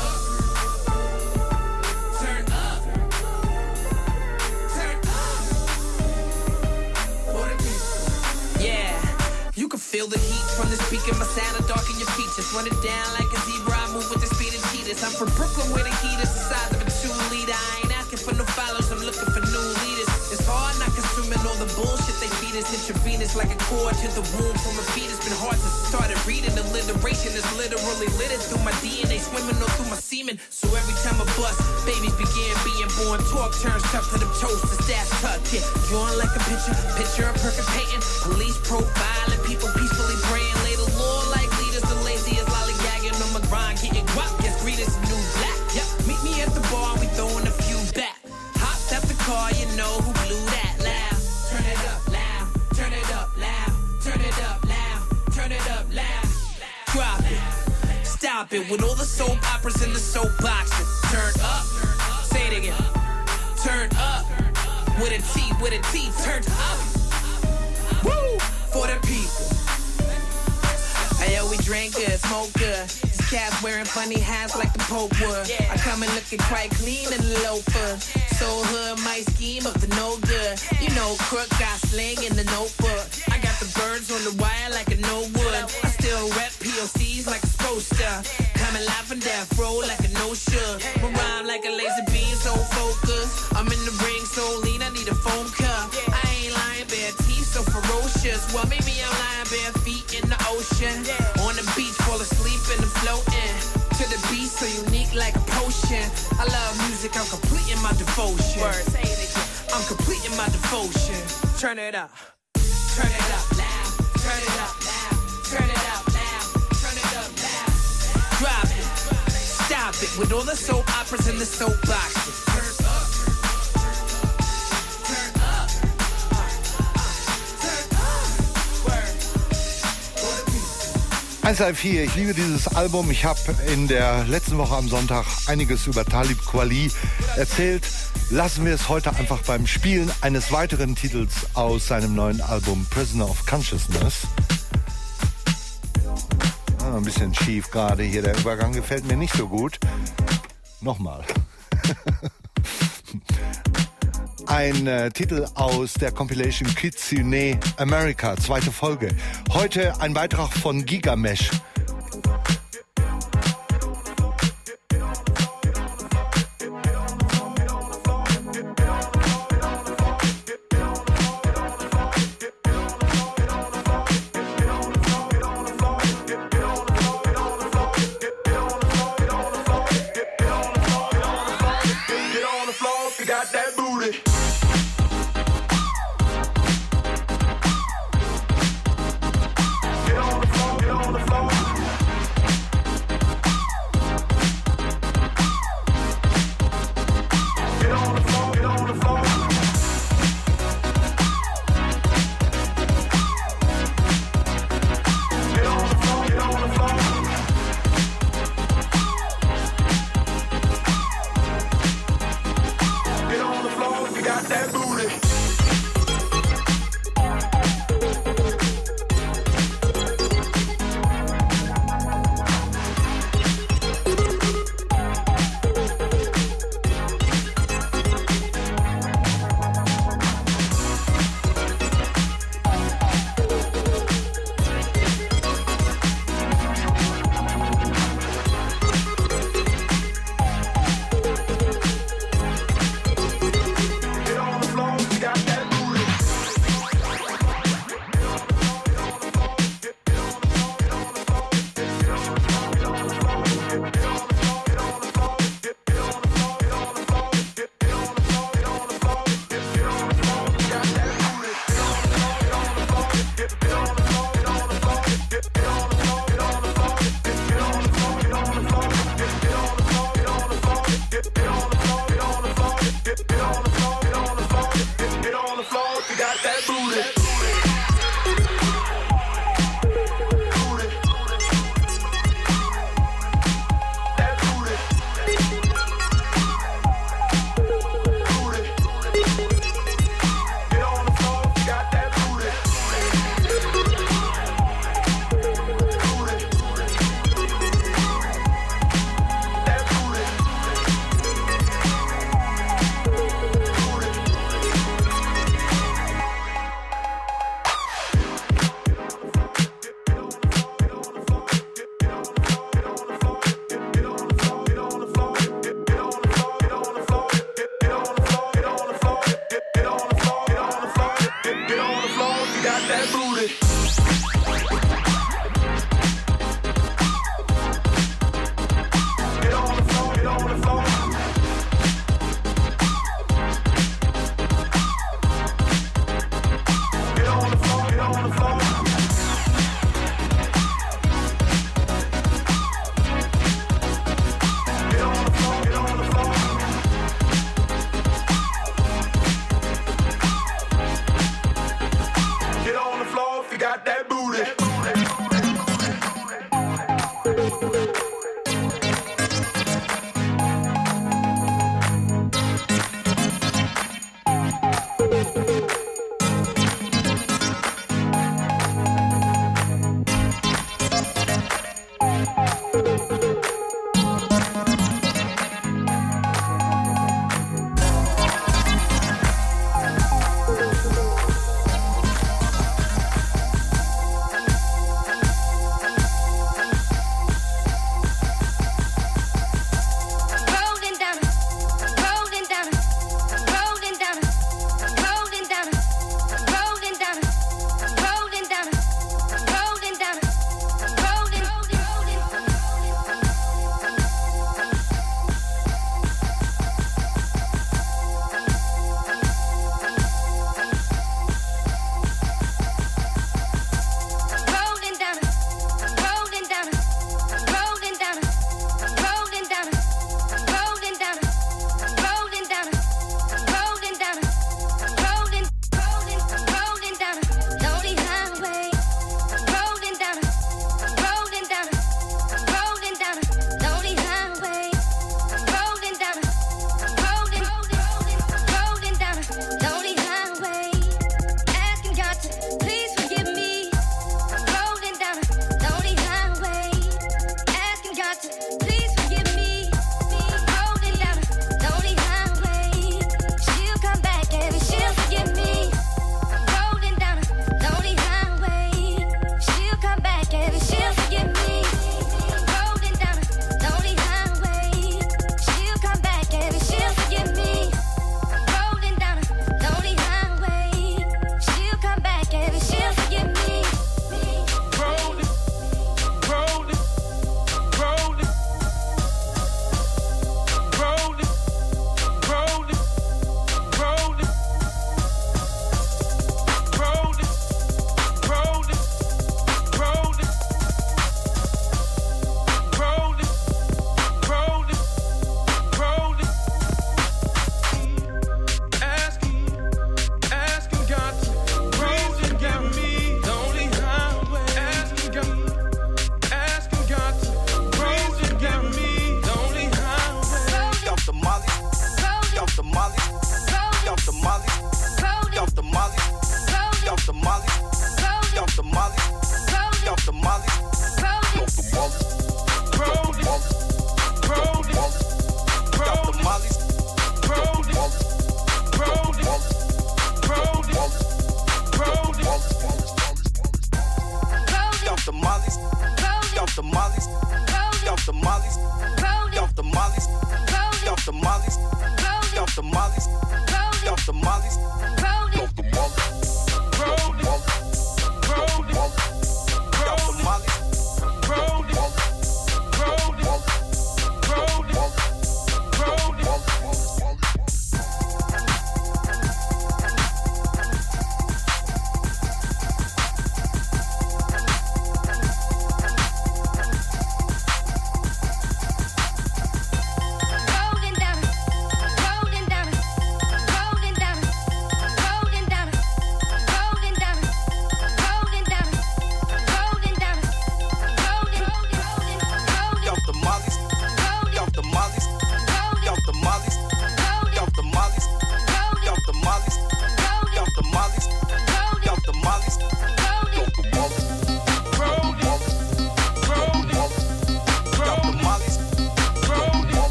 You can feel the heat from the speaker, my sound will darken your features. Run it down like a zebra, I move with the speed of cheetahs. I'm from Brooklyn where the heat is the size of a two liter. I ain't asking for no follows, I'm looking for new leaders. It's hard not consuming all the bullshit they feed us. Intravenous like a cord to the womb from a fetus. Been hard since I started reading. Alliteration is literally littered through my D N A, swimming all through my semen. So every time I bust, babies begin being born. Talk turns tough to them toast, the staff tucked. Yeah, drawn like a picture, picture a perfect painting. Police profiling, people peacefully praying. Lay the law like leaders, the lazy is lollygagging on my grind, getting guap. Guess greed is a new black. Yep, meet me at the bar, we throwing a few back. Hopped out the car, you know who blew that loud. Turn it up loud, turn it up loud, turn it up loud, turn it up loud. Drop it, stop it with all the soap operas and the soap boxes. Turn up, say it again. Turn up, with a T, with a T, turn up. Woo! For the people. Hey, yo, we drink good, smoke good. These cats wearing funny hats like the Pope would. I come in looking quite clean in the loafer. So hood, my scheme up to no good. You know, crook got sling in the notebook. I got the birds on the wire like a no wood. I still rep P O Cs like a poster. Coming live from death row like a no-show. We rhyme like a laser beam, so focused. I'm in the ring, so lean, I need a foam cup. I ain't lying, bare teeth, so ferocious. Well, maybe I'm lying, bare feet in the ocean. On the beach, fall asleep and I'm floating. To the beat, so unique like a potion. I love music, I'm completing my devotion. Word, say it again. I'm completing my devotion. Turn it up. Turn it up loud. Turn it up loud. Turn it up loud. Turn it up loud. Drop it. Stop it with all the soap operas and the soap boxes. Turn up. Turn up. Turn up. Word. eins drei vier, ich liebe dieses Album. Ich habe in der letzten Woche am Sonntag einiges über Talib Kweli erzählt. Lassen wir es heute einfach beim Spielen eines weiteren Titels aus seinem neuen Album Prisoner of Consciousness. Ah, ein bisschen schief gerade hier, der Übergang gefällt mir nicht so gut. Nochmal. Ein äh, Titel aus der Compilation Kitsune America, zweite Folge. Heute ein Beitrag von Gigamesh. Get on the floor, get on the floor.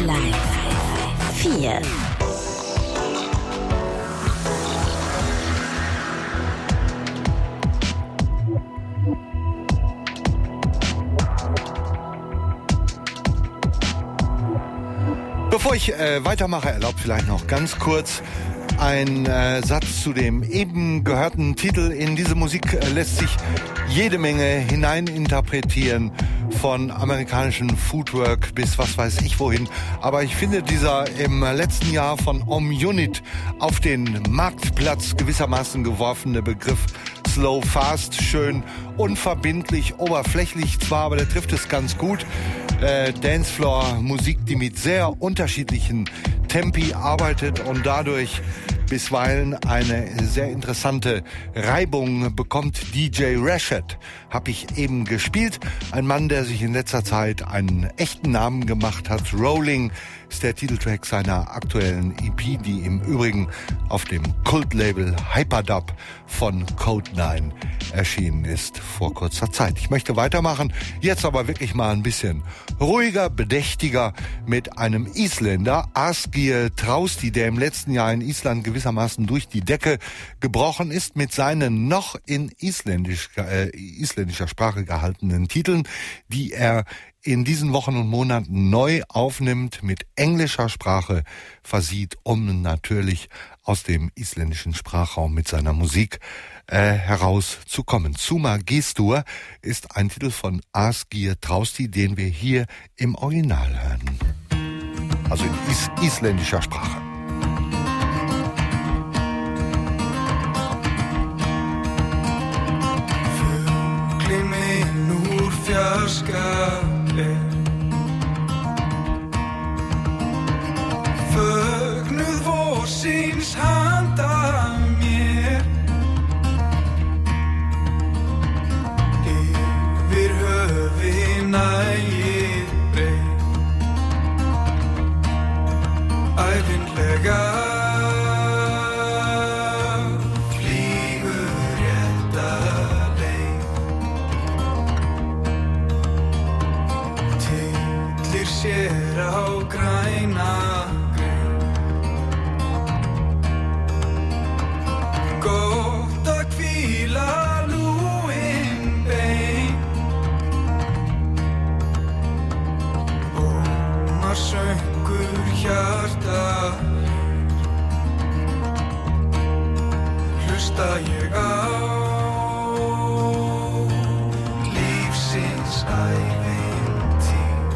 Live vier. Bevor ich äh, weitermache, erlaubt vielleicht noch ganz kurz ein äh, Satz zu dem eben gehörten Titel. In diese Musik äh, lässt sich jede Menge hineininterpretieren, von amerikanischen Footwork bis was weiß ich wohin. Aber ich finde, dieser im letzten Jahr von Om Unit auf den Marktplatz gewissermaßen geworfene Begriff Slow Fast, schön unverbindlich, oberflächlich zwar, aber der trifft es ganz gut. Äh, Dancefloor-Musik, die mit sehr unterschiedlichen Tempi arbeitet und dadurch bisweilen eine sehr interessante Reibung bekommt. D J Rashad habe ich eben gespielt. Ein Mann, der sich in letzter Zeit einen echten Namen gemacht hat. Rolling ist der Titeltrack seiner aktuellen E P, die im Übrigen auf dem Kultlabel Hyperdub von Code neun erschienen ist vor kurzer Zeit. Ich möchte weitermachen, jetzt aber wirklich mal ein bisschen ruhiger, bedächtiger mit einem Isländer, Ásgeir Trausti, der im letzten Jahr in Island gewissermaßen durch die Decke gebrochen ist mit seinen noch in isländisch, äh, isländischer Sprache gehaltenen Titeln, die er in diesen Wochen und Monaten neu aufnimmt, mit englischer Sprache versieht, um natürlich aus dem isländischen Sprachraum mit seiner Musik äh, herauszukommen. Suma Gestur ist ein Titel von Ásgeir Trausti, den wir hier im Original hören. Also in is- isländischer Sprache. Fuglinn minn úr fjarska fögnuð vorsins handa mér yfir höfin ægir breið ævinlega flýgur rétta leið tyllir sér á græna gott að hvíla lúin bein Ómar söngur hjarta hlusta ég á lífsins ævintýr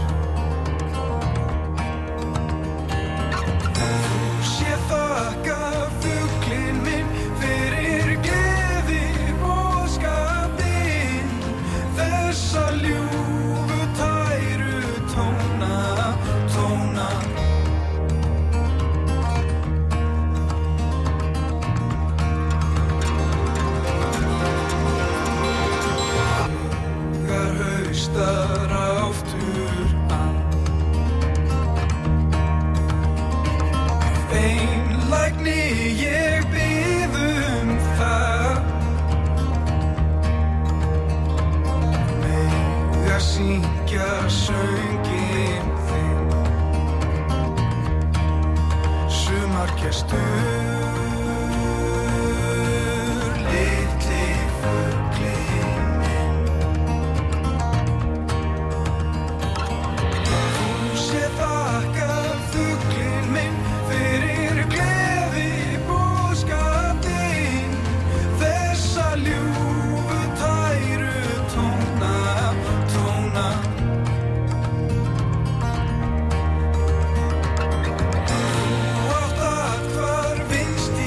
Þú sé þakka fuglinn minn fyrir gleði boðskapinn þessa ljúfu tæru tóna, tóna Þegar haustar aftur að einlægni ég bið um það mega syngja sönginn þinn sumargestur litli fuglinn minn Þú sé þakka fuglinn minn fyrir gleði boðskapinn þessa ljúfu tæru tóna, tóna Þú átt athvarf innst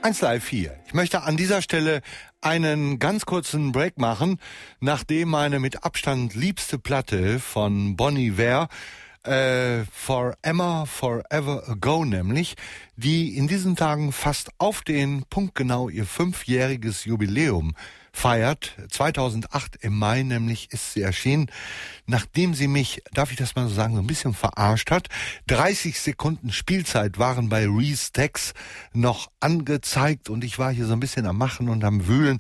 eins Live vier. Ich möchte an dieser Stelle einen ganz kurzen Break machen, nachdem meine mit Abstand liebste Platte von Bon Iver, äh, For Emma Forever Ago nämlich, die in diesen Tagen fast auf den Punkt genau ihr fünfjähriges Jubiläum feiert. zweitausendacht im Mai nämlich ist sie erschienen, nachdem sie mich, darf ich das mal so sagen, so ein bisschen verarscht hat. dreißig Sekunden Spielzeit waren bei Reese Tex noch angezeigt und ich war hier so ein bisschen am Machen und am Wühlen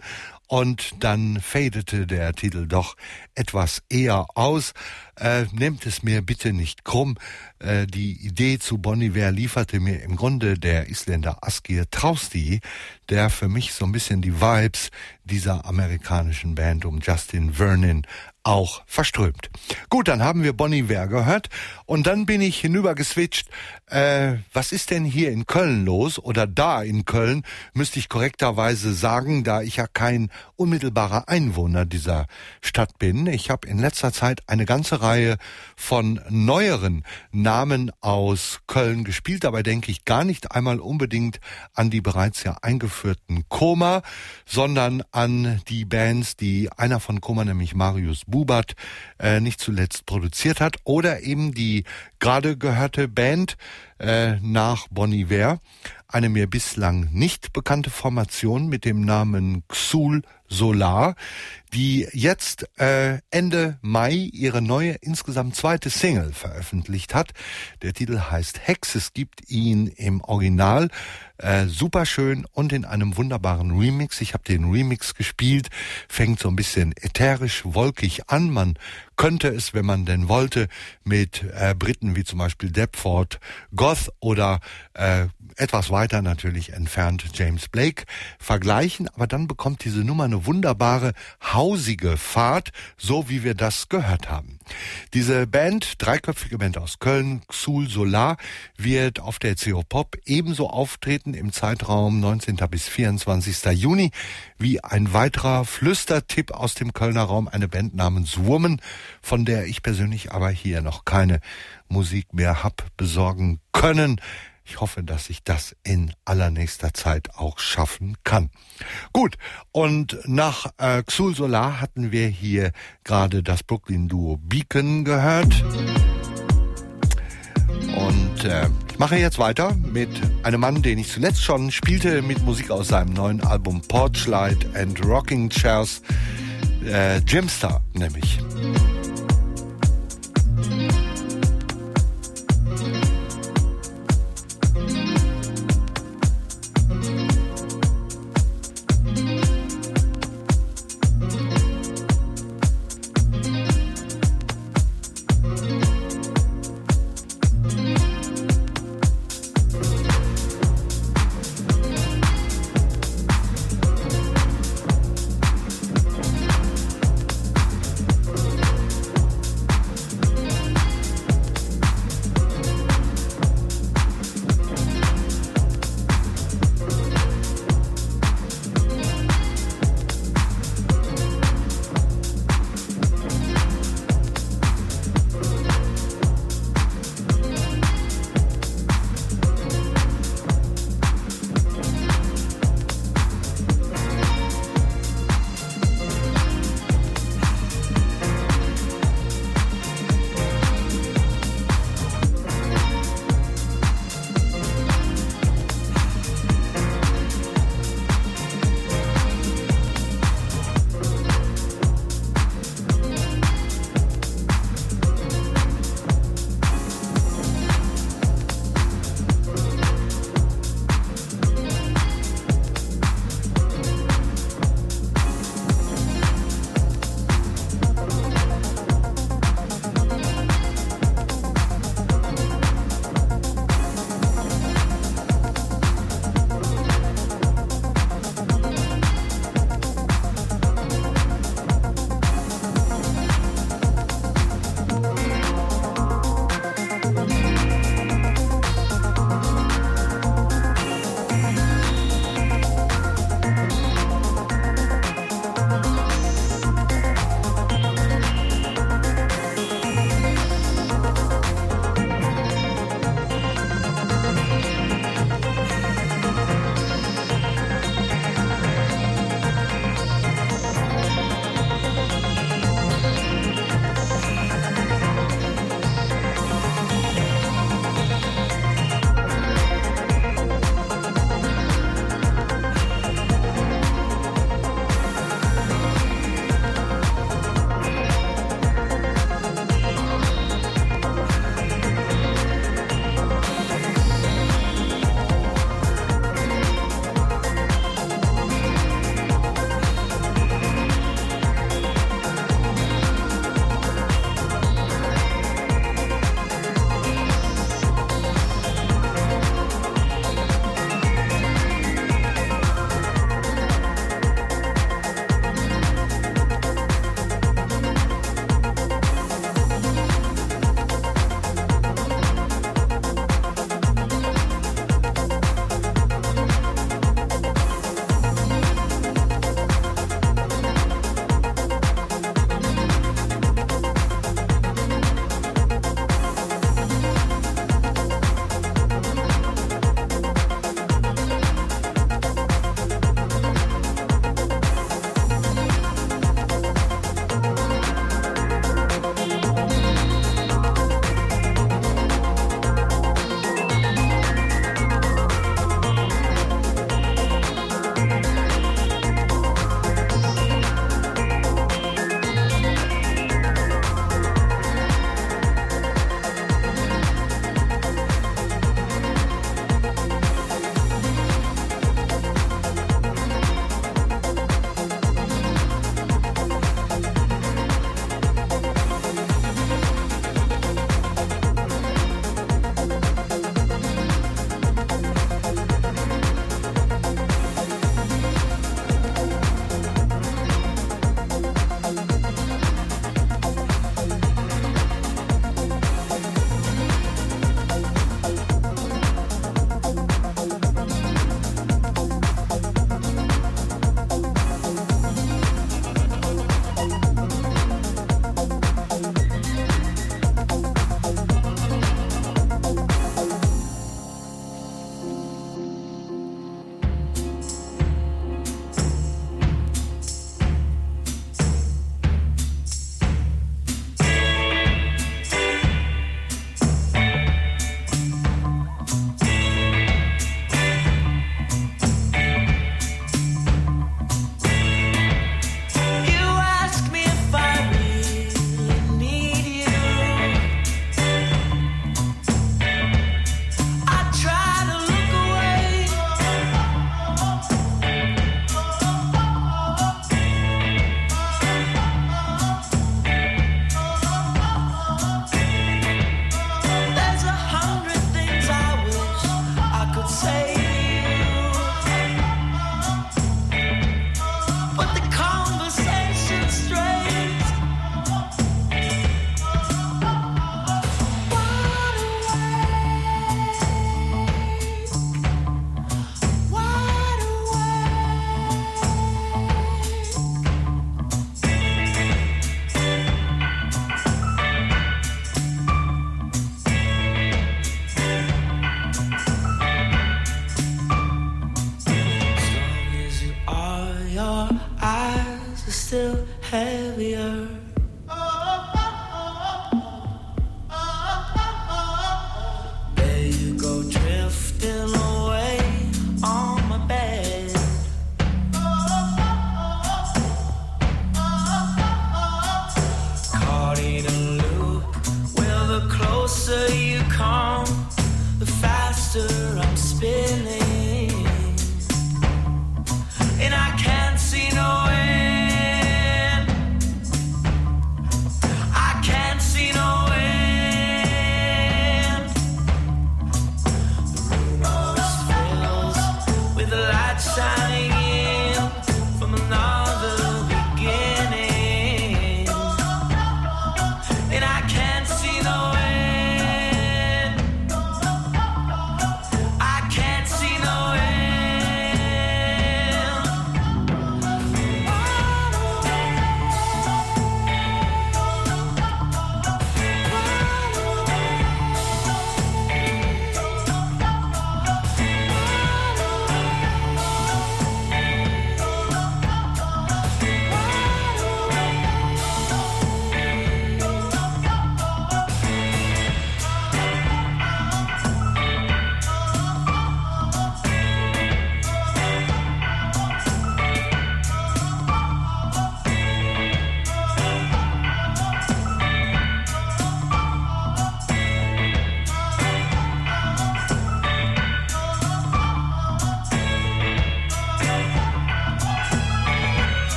und dann fadete der Titel doch etwas eher aus. Äh, nehmt es mir bitte nicht krumm. Äh, die Idee zu Bon Iver lieferte mir im Grunde der Isländer Asgeir Trausti, der für mich so ein bisschen die Vibes dieser amerikanischen Band um Justin Vernon auch verströmt. Gut, dann haben wir Bon Iver gehört und dann bin ich hinüber geswitcht. Äh, was ist denn hier in Köln los? Oder da in Köln, müsste ich korrekterweise sagen, da ich ja kein unmittelbarer Einwohner dieser Stadt bin. Ich habe in letzter Zeit eine ganze Reihe von neueren Namen aus Köln gespielt. Dabei denke ich gar nicht einmal unbedingt an die bereits ja eingeführten Koma, sondern an die Bands, die einer von Koma, nämlich Marius Bubert, äh, nicht zuletzt produziert hat. Oder eben die gerade gehörte Band äh, nach Bon Iver, eine mir bislang nicht bekannte Formation mit dem Namen Xul Solar, die jetzt äh, Ende Mai ihre neue, insgesamt zweite Single veröffentlicht hat. Der Titel heißt Hex. Es gibt ihn im Original äh, superschön und in einem wunderbaren Remix. Ich habe den Remix gespielt, fängt so ein bisschen ätherisch, wolkig an. Man könnte es, wenn man denn wollte, mit äh, Briten wie zum Beispiel Deptford Goth oder äh, etwas weiter natürlich entfernt James Blake vergleichen. Aber dann bekommt diese Nummer eine wunderbare, hausige Fahrt, so wie wir das gehört haben. Diese Band, dreiköpfige Band aus Köln, Xul Solar, wird auf der C O Pop ebenso auftreten im Zeitraum neunzehnten bis vierundzwanzigsten Juni wie ein weiterer Flüstertipp aus dem Kölner Raum, eine Band namens Woman, von der ich persönlich aber hier noch keine Musik mehr hab besorgen können. Ich hoffe, dass ich das in allernächster Zeit auch schaffen kann. Gut, und nach äh, Xul Solar hatten wir hier gerade das Brooklyn-Duo Beacon gehört. Und äh, ich mache jetzt weiter mit einem Mann, den ich zuletzt schon spielte, mit Musik aus seinem neuen Album Porchlight and Rocking Chairs, äh, Jimstar nämlich.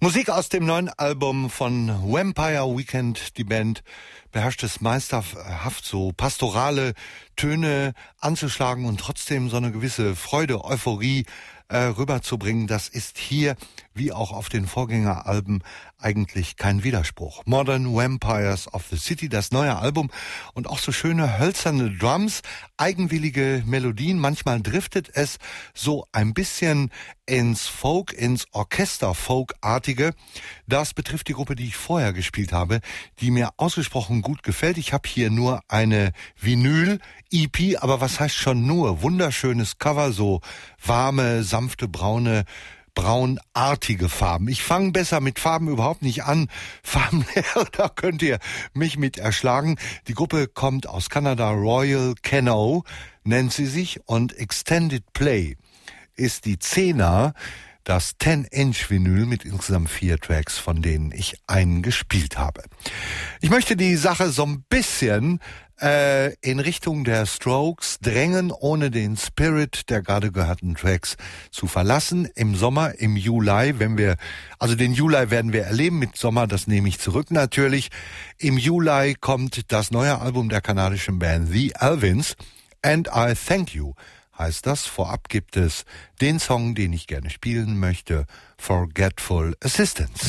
Musik aus dem neuen Album von Vampire Weekend. Die Band beherrscht es meisterhaft, so pastorale Töne anzuschlagen und trotzdem so eine gewisse Freude, Euphorie äh, rüberzubringen. Das ist hier, wie auch auf den Vorgängeralben, eigentlich kein Widerspruch. Modern Vampires of the City, das neue Album, und auch so schöne hölzerne Drums, eigenwillige Melodien. Manchmal driftet es so ein bisschen ins Folk, ins Orchester-Folk-artige. Das betrifft die Gruppe, die ich vorher gespielt habe, die mir ausgesprochen gut gefällt. Ich habe hier nur eine Vinyl-E P, aber was heißt schon nur? Wunderschönes Cover, so warme, sanfte, braune, braunartige Farben. Ich fange besser mit Farben überhaupt nicht an. Farbenlehre, da könnt ihr mich mit erschlagen. Die Gruppe kommt aus Kanada, Royal Canoe nennt sie sich, und Extended Play ist die Zehner, das zehn-Inch-Vinyl mit insgesamt vier Tracks, von denen ich einen gespielt habe. Ich möchte die Sache so ein bisschen äh, in Richtung der Strokes drängen, ohne den Spirit der gerade gehörten Tracks zu verlassen. Im Sommer, im Juli, wenn wir, also den Juli werden wir erleben, mit Sommer, das nehme ich zurück natürlich. Im Juli kommt das neue Album der kanadischen Band The Alvins, And I Thank You heißt das. Vorab gibt es den Song, den ich gerne spielen möchte, Forgetful Assistance.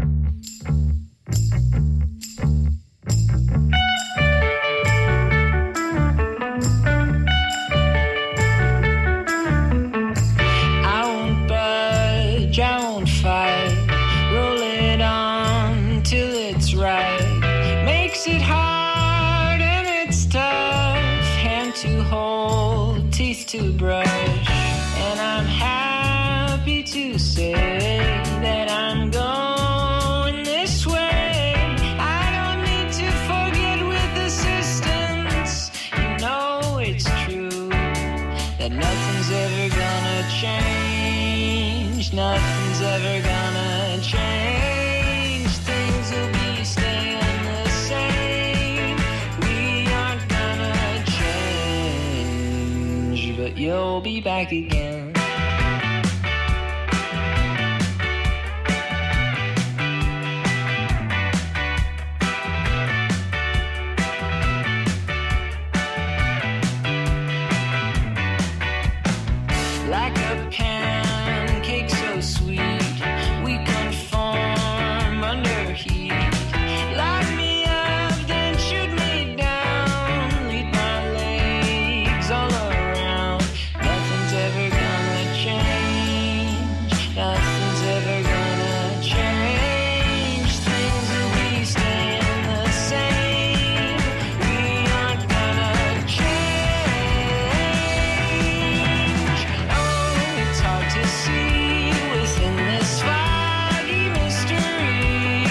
I won't budge, I won't fight, roll it on till it's right, makes it hard and it's tough, hand to hold, teeth to brush, and I'm happy to say that I'm going this way. I don't need to forget with assistance. You know it's true that nothing's ever gonna change. Nothing's ever gonna change. Things will be staying the same. We aren't gonna change, but you'll be back again. Like a pancake so sweet, we conform under heat. Lock me up, then shoot me down. Lead my legs all around. Nothing's ever gonna change. Nothing's ever gonna change. Things will be staying the same. We aren't gonna change. Oh, it's hard to see within this foggy mystery.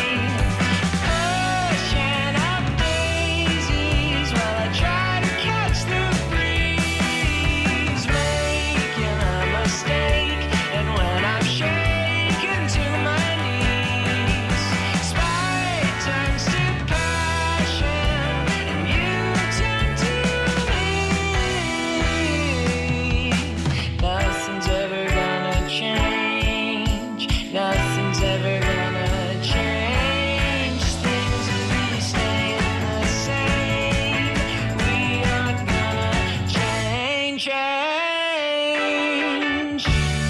Ocean of daisies while I try to catch the breeze. Making a mistake, and when I'm shaken to my knees, spite turns to passion, and you turn to me. Nothing's ever gonna change. Nothing's ever gonna change. Things will be staying the same. We aren't gonna change. Change.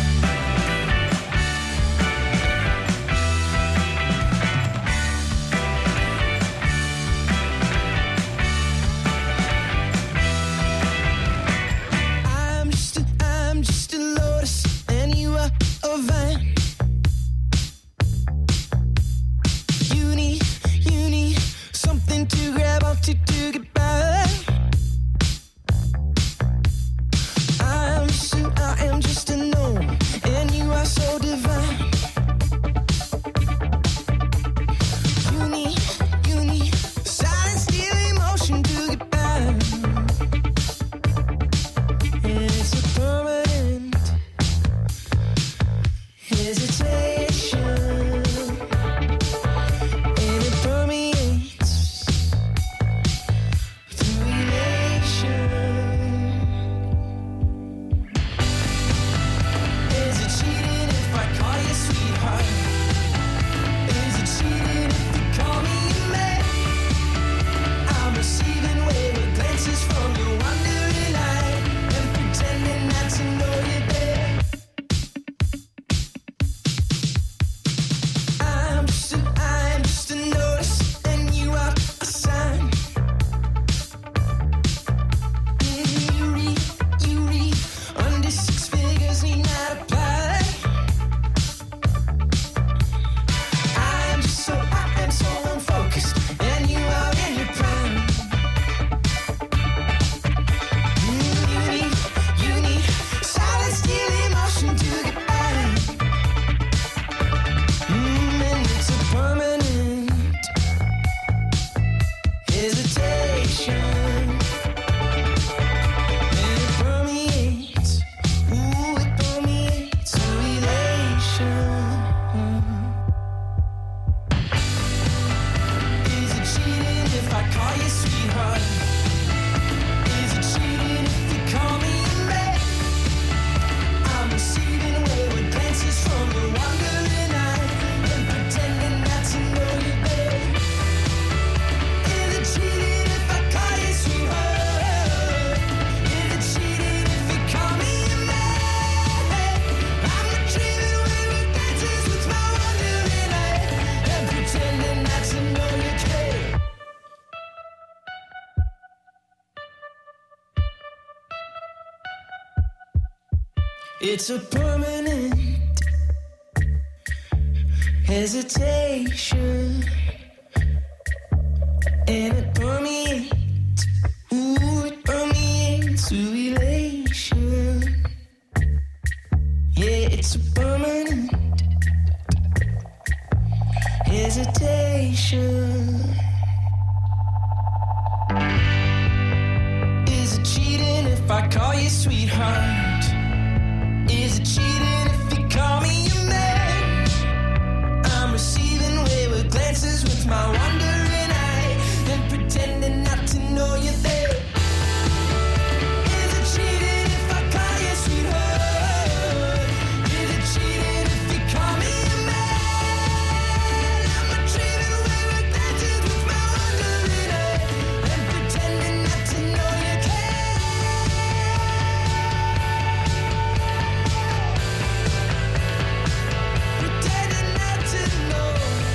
I'm just a, I'm just a lotus, and you are a vine. You need, you need something to grab onto to get by. I'm just, a- I am just a gnome, and you are so divine. You need, you need silent, still emotion to get by. It's a permanent hesitation, and it permeates It's a permanent hesitation, and it permeates, ooh, it permeates to elation. Yeah, it's a permanent hesitation. Is it cheating if I call you sweetheart? Is it cheating if you call me your man? I'm receiving wayward glances with my wandering eye and pretending not to know you're there. Is it cheating if I call you sweetheart? Is it cheating if you call me your man? I'm retrieving wayward glances with my wandering eye and pretending not to know you care. Pretending not to know.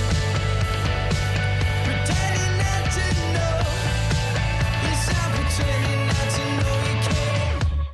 Pretending not to know. Yes, I'm pretending not to know you care.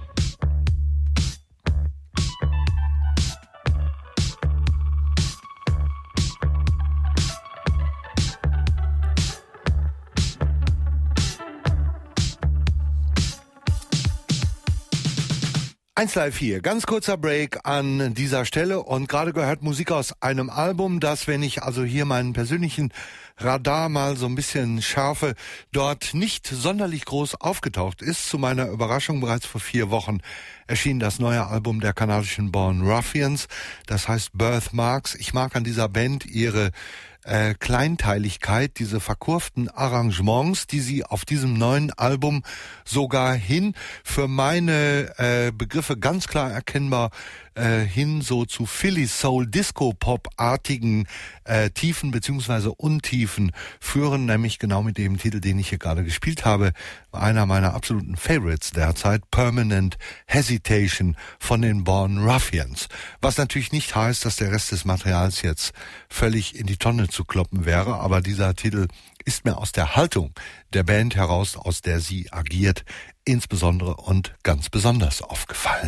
eins Live vier, ganz kurzer Break an dieser Stelle und gerade gehört Musik aus einem Album, das, wenn ich also hier meinen persönlichen Radar mal so ein bisschen schärfe, dort nicht sonderlich groß aufgetaucht ist. Zu meiner Überraschung bereits vor vier Wochen erschien das neue Album der kanadischen Born Ruffians, das heißt Birthmarks. Ich mag an dieser Band ihre Äh, Kleinteiligkeit, diese verkurften Arrangements, die sie auf diesem neuen Album sogar hin für meine äh, Begriffe ganz klar erkennbar äh, hin so zu Philly Soul Disco Pop artigen äh, Tiefen beziehungsweise Untiefen führen, nämlich genau mit dem Titel, den ich hier gerade gespielt habe, einer meiner absoluten Favorites derzeit, Permanent Hesitation von den Born Ruffians. Was natürlich nicht heißt, dass der Rest des Materials jetzt völlig in die Tonne zu kloppen wäre, aber dieser Titel ist mir aus der Haltung der Band heraus, aus der sie agiert, insbesondere und ganz besonders aufgefallen.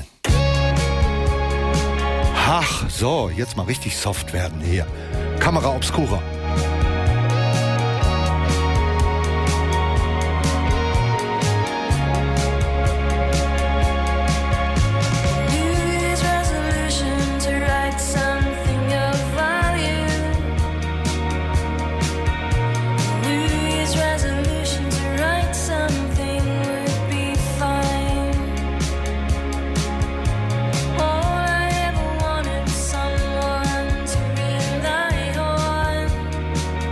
Ach, so, jetzt mal richtig soft werden hier. Camera Obscura. Someone to rely on.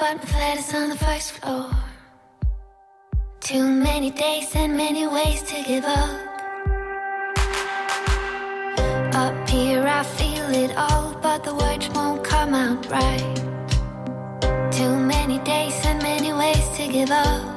but my flat is on the first floor. Too many days and many ways to give up. Up here I feel it all, but the words won't come out right. Too many days and many ways to give up.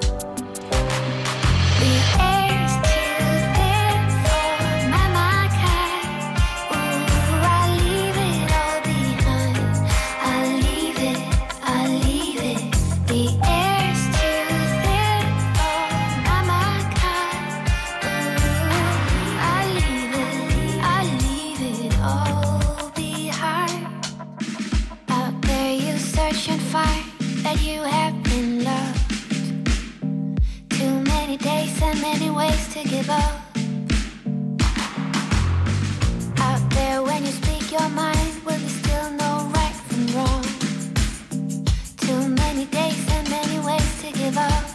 The air's too thin for my my kind. Ooh, I leave it all behind. I leave it, I leave it. The air's too thin for my my kind. Ooh, I leave it, I leave it all behind. Out there you search and find that you have been loved. Too many days and many ways to give up. Out there when you speak your mind, will you still know right from wrong? Too many days and many ways to give up.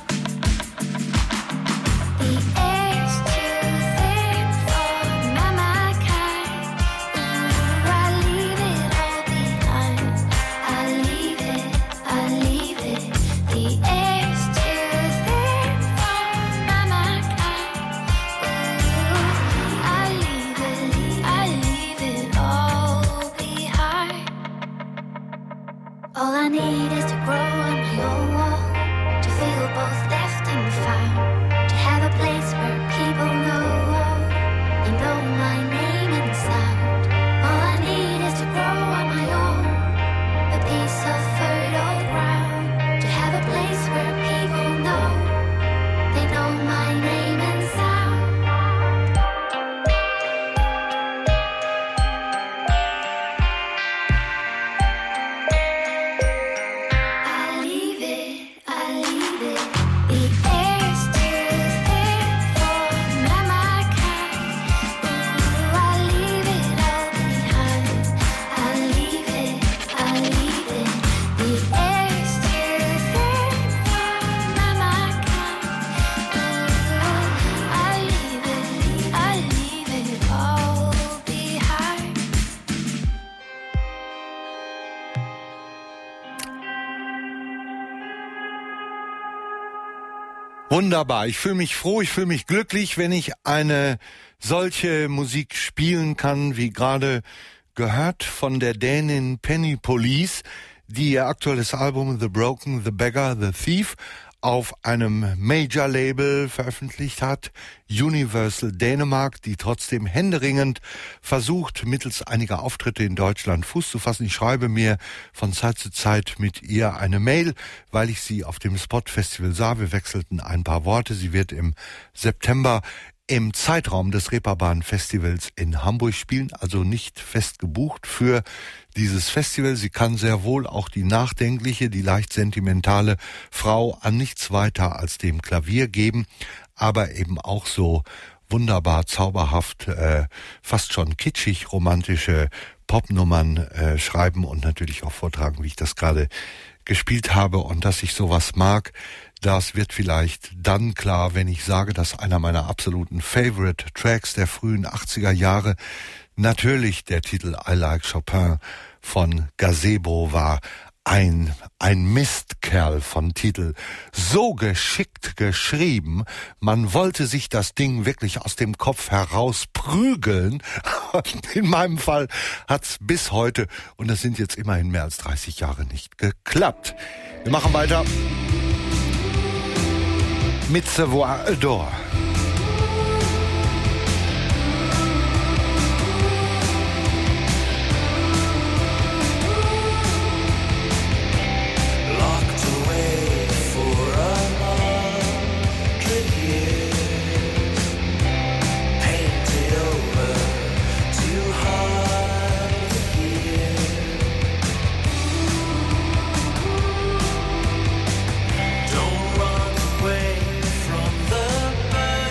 The air's too thin for my my kind. Ooh, I leave it all behind. I leave it, I leave it. The air's too thin for my my kind. Ooh, I leave it, I leave it all behind. All I need is to grow on my own, to feel both left and found, to have a place where people know, they know my name and sound. All I need is to grow on my own, a piece of fertile ground, to have a place where people know, they know my name and sound. I leave it, I leave it. The air's too thin for my my kind. Ooh, I leave it all behind. I leave it, I leave it. The air's too thin for my my kind. Ooh, I leave it, I leave it all behind. Wunderbar. Ich fühle mich froh, ich fühle mich glücklich, wenn ich eine solche Musik spielen kann, wie gerade gehört von der Dänin Penny Police, die ihr aktuelles Album The Broken, The Beggar, The Thief auf einem Major-Label veröffentlicht hat, Universal Dänemark, die trotzdem händeringend versucht, mittels einiger Auftritte in Deutschland Fuß zu fassen. Ich schreibe mir von Zeit zu Zeit mit ihr eine Mail, weil ich sie auf dem Spot-Festival sah. Wir wechselten ein paar Worte. Sie wird im September im Zeitraum des Reeperbahn-Festivals in Hamburg spielen, also nicht fest gebucht für dieses Festival. Sie kann sehr wohl auch die nachdenkliche, die leicht sentimentale Frau an nichts weiter als dem Klavier geben, aber eben auch so wunderbar, zauberhaft, äh, fast schon kitschig, romantische Popnummern äh, schreiben und natürlich auch vortragen, wie ich das gerade gespielt habe. Und dass ich sowas mag, das wird vielleicht dann klar, wenn ich sage, dass einer meiner absoluten Favorite Tracks der frühen achtziger Jahre natürlich der Titel I Like Chopin von Gazebo war. Ein, ein Mistkerl von Titel. So geschickt geschrieben, man wollte sich das Ding wirklich aus dem Kopf heraus prügeln. In meinem Fall hat's bis heute, und das sind jetzt immerhin mehr als dreißig Jahre, nicht geklappt. Wir machen weiter mit Savoir Adore. Don't run away from the bird.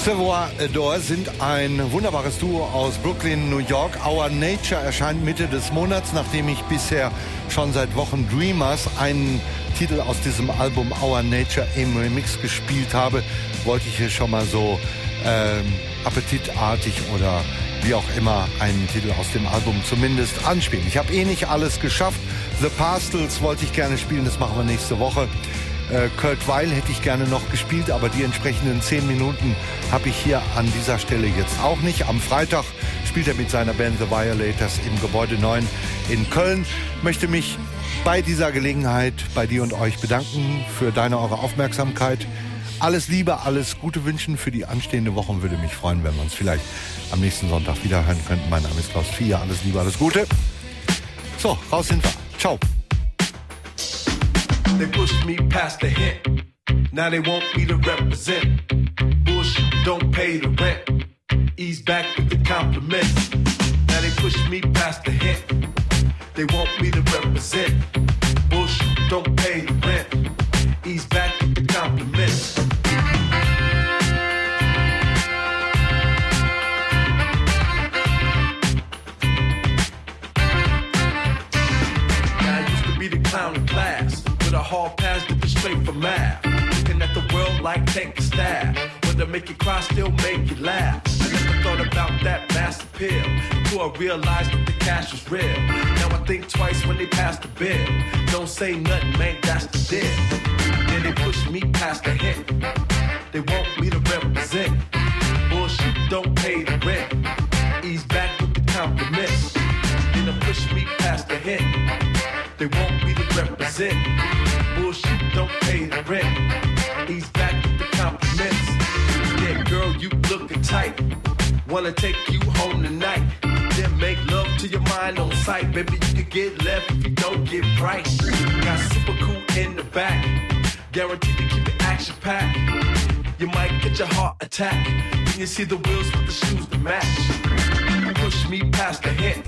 Savoir Adore sind ein wunderbares Duo aus Brooklyn, New York. Our Nature erscheint Mitte des Monats, nachdem ich bisher schon seit Wochen Dreamers, einen Titel aus diesem Album Our Nature im Remix gespielt habe, wollte ich hier schon mal so ähm, appetitartig oder wie auch immer einen Titel aus dem Album zumindest anspielen. Ich habe eh nicht alles geschafft. The Pastels wollte ich gerne spielen, das machen wir nächste Woche. Äh, Kurt Weil hätte ich gerne noch gespielt, aber die entsprechenden zehn Minuten habe ich hier an dieser Stelle jetzt auch nicht. Am Freitag spielt er mit seiner Band The Violators im Gebäude neun in Köln. Möchte mich bei dieser Gelegenheit bei dir und euch bedanken für deine, eure Aufmerksamkeit. Alles Liebe, alles Gute wünschen für die anstehende Woche und würde mich freuen, wenn wir uns vielleicht am nächsten Sonntag wieder hören könnten. Mein Name ist Klaus Vier. Alles Liebe, alles Gute. So, raus sind wir. Ciao. They pushed me past the hint. Now they want me to represent. Bullshit, don't pay the rent. Ease back with the compliments. Now they pushed me past the hint. They want me to represent. Bullshit, don't pay the rent. Ease back with the compliments. Now I used to be the clown in class. A hall pass to be straight for math. Looking at the world like take a stab. Whether make you cry, still make you laugh. I never thought about that mass appeal until I realized that the cash was real. Now I think twice when they pass the bill. Don't say nothing, man, that's the deal. Then they push me past the hint. They want me to represent. Bullshit, don't pay the rent. Ease back with the compliments. Then they push me past the hint. They want me to represent. Bullshit, don't pay the rent. Ease back with the compliments. Yeah, girl, you looking tight. Wanna take you home tonight. Then make love to your mind on sight. Baby, you can get left if you don't get right. Got super cool in the back. Guaranteed to keep it action packed. You might get your heart attack when you see the wheels with the shoes to match. Push me past the hint.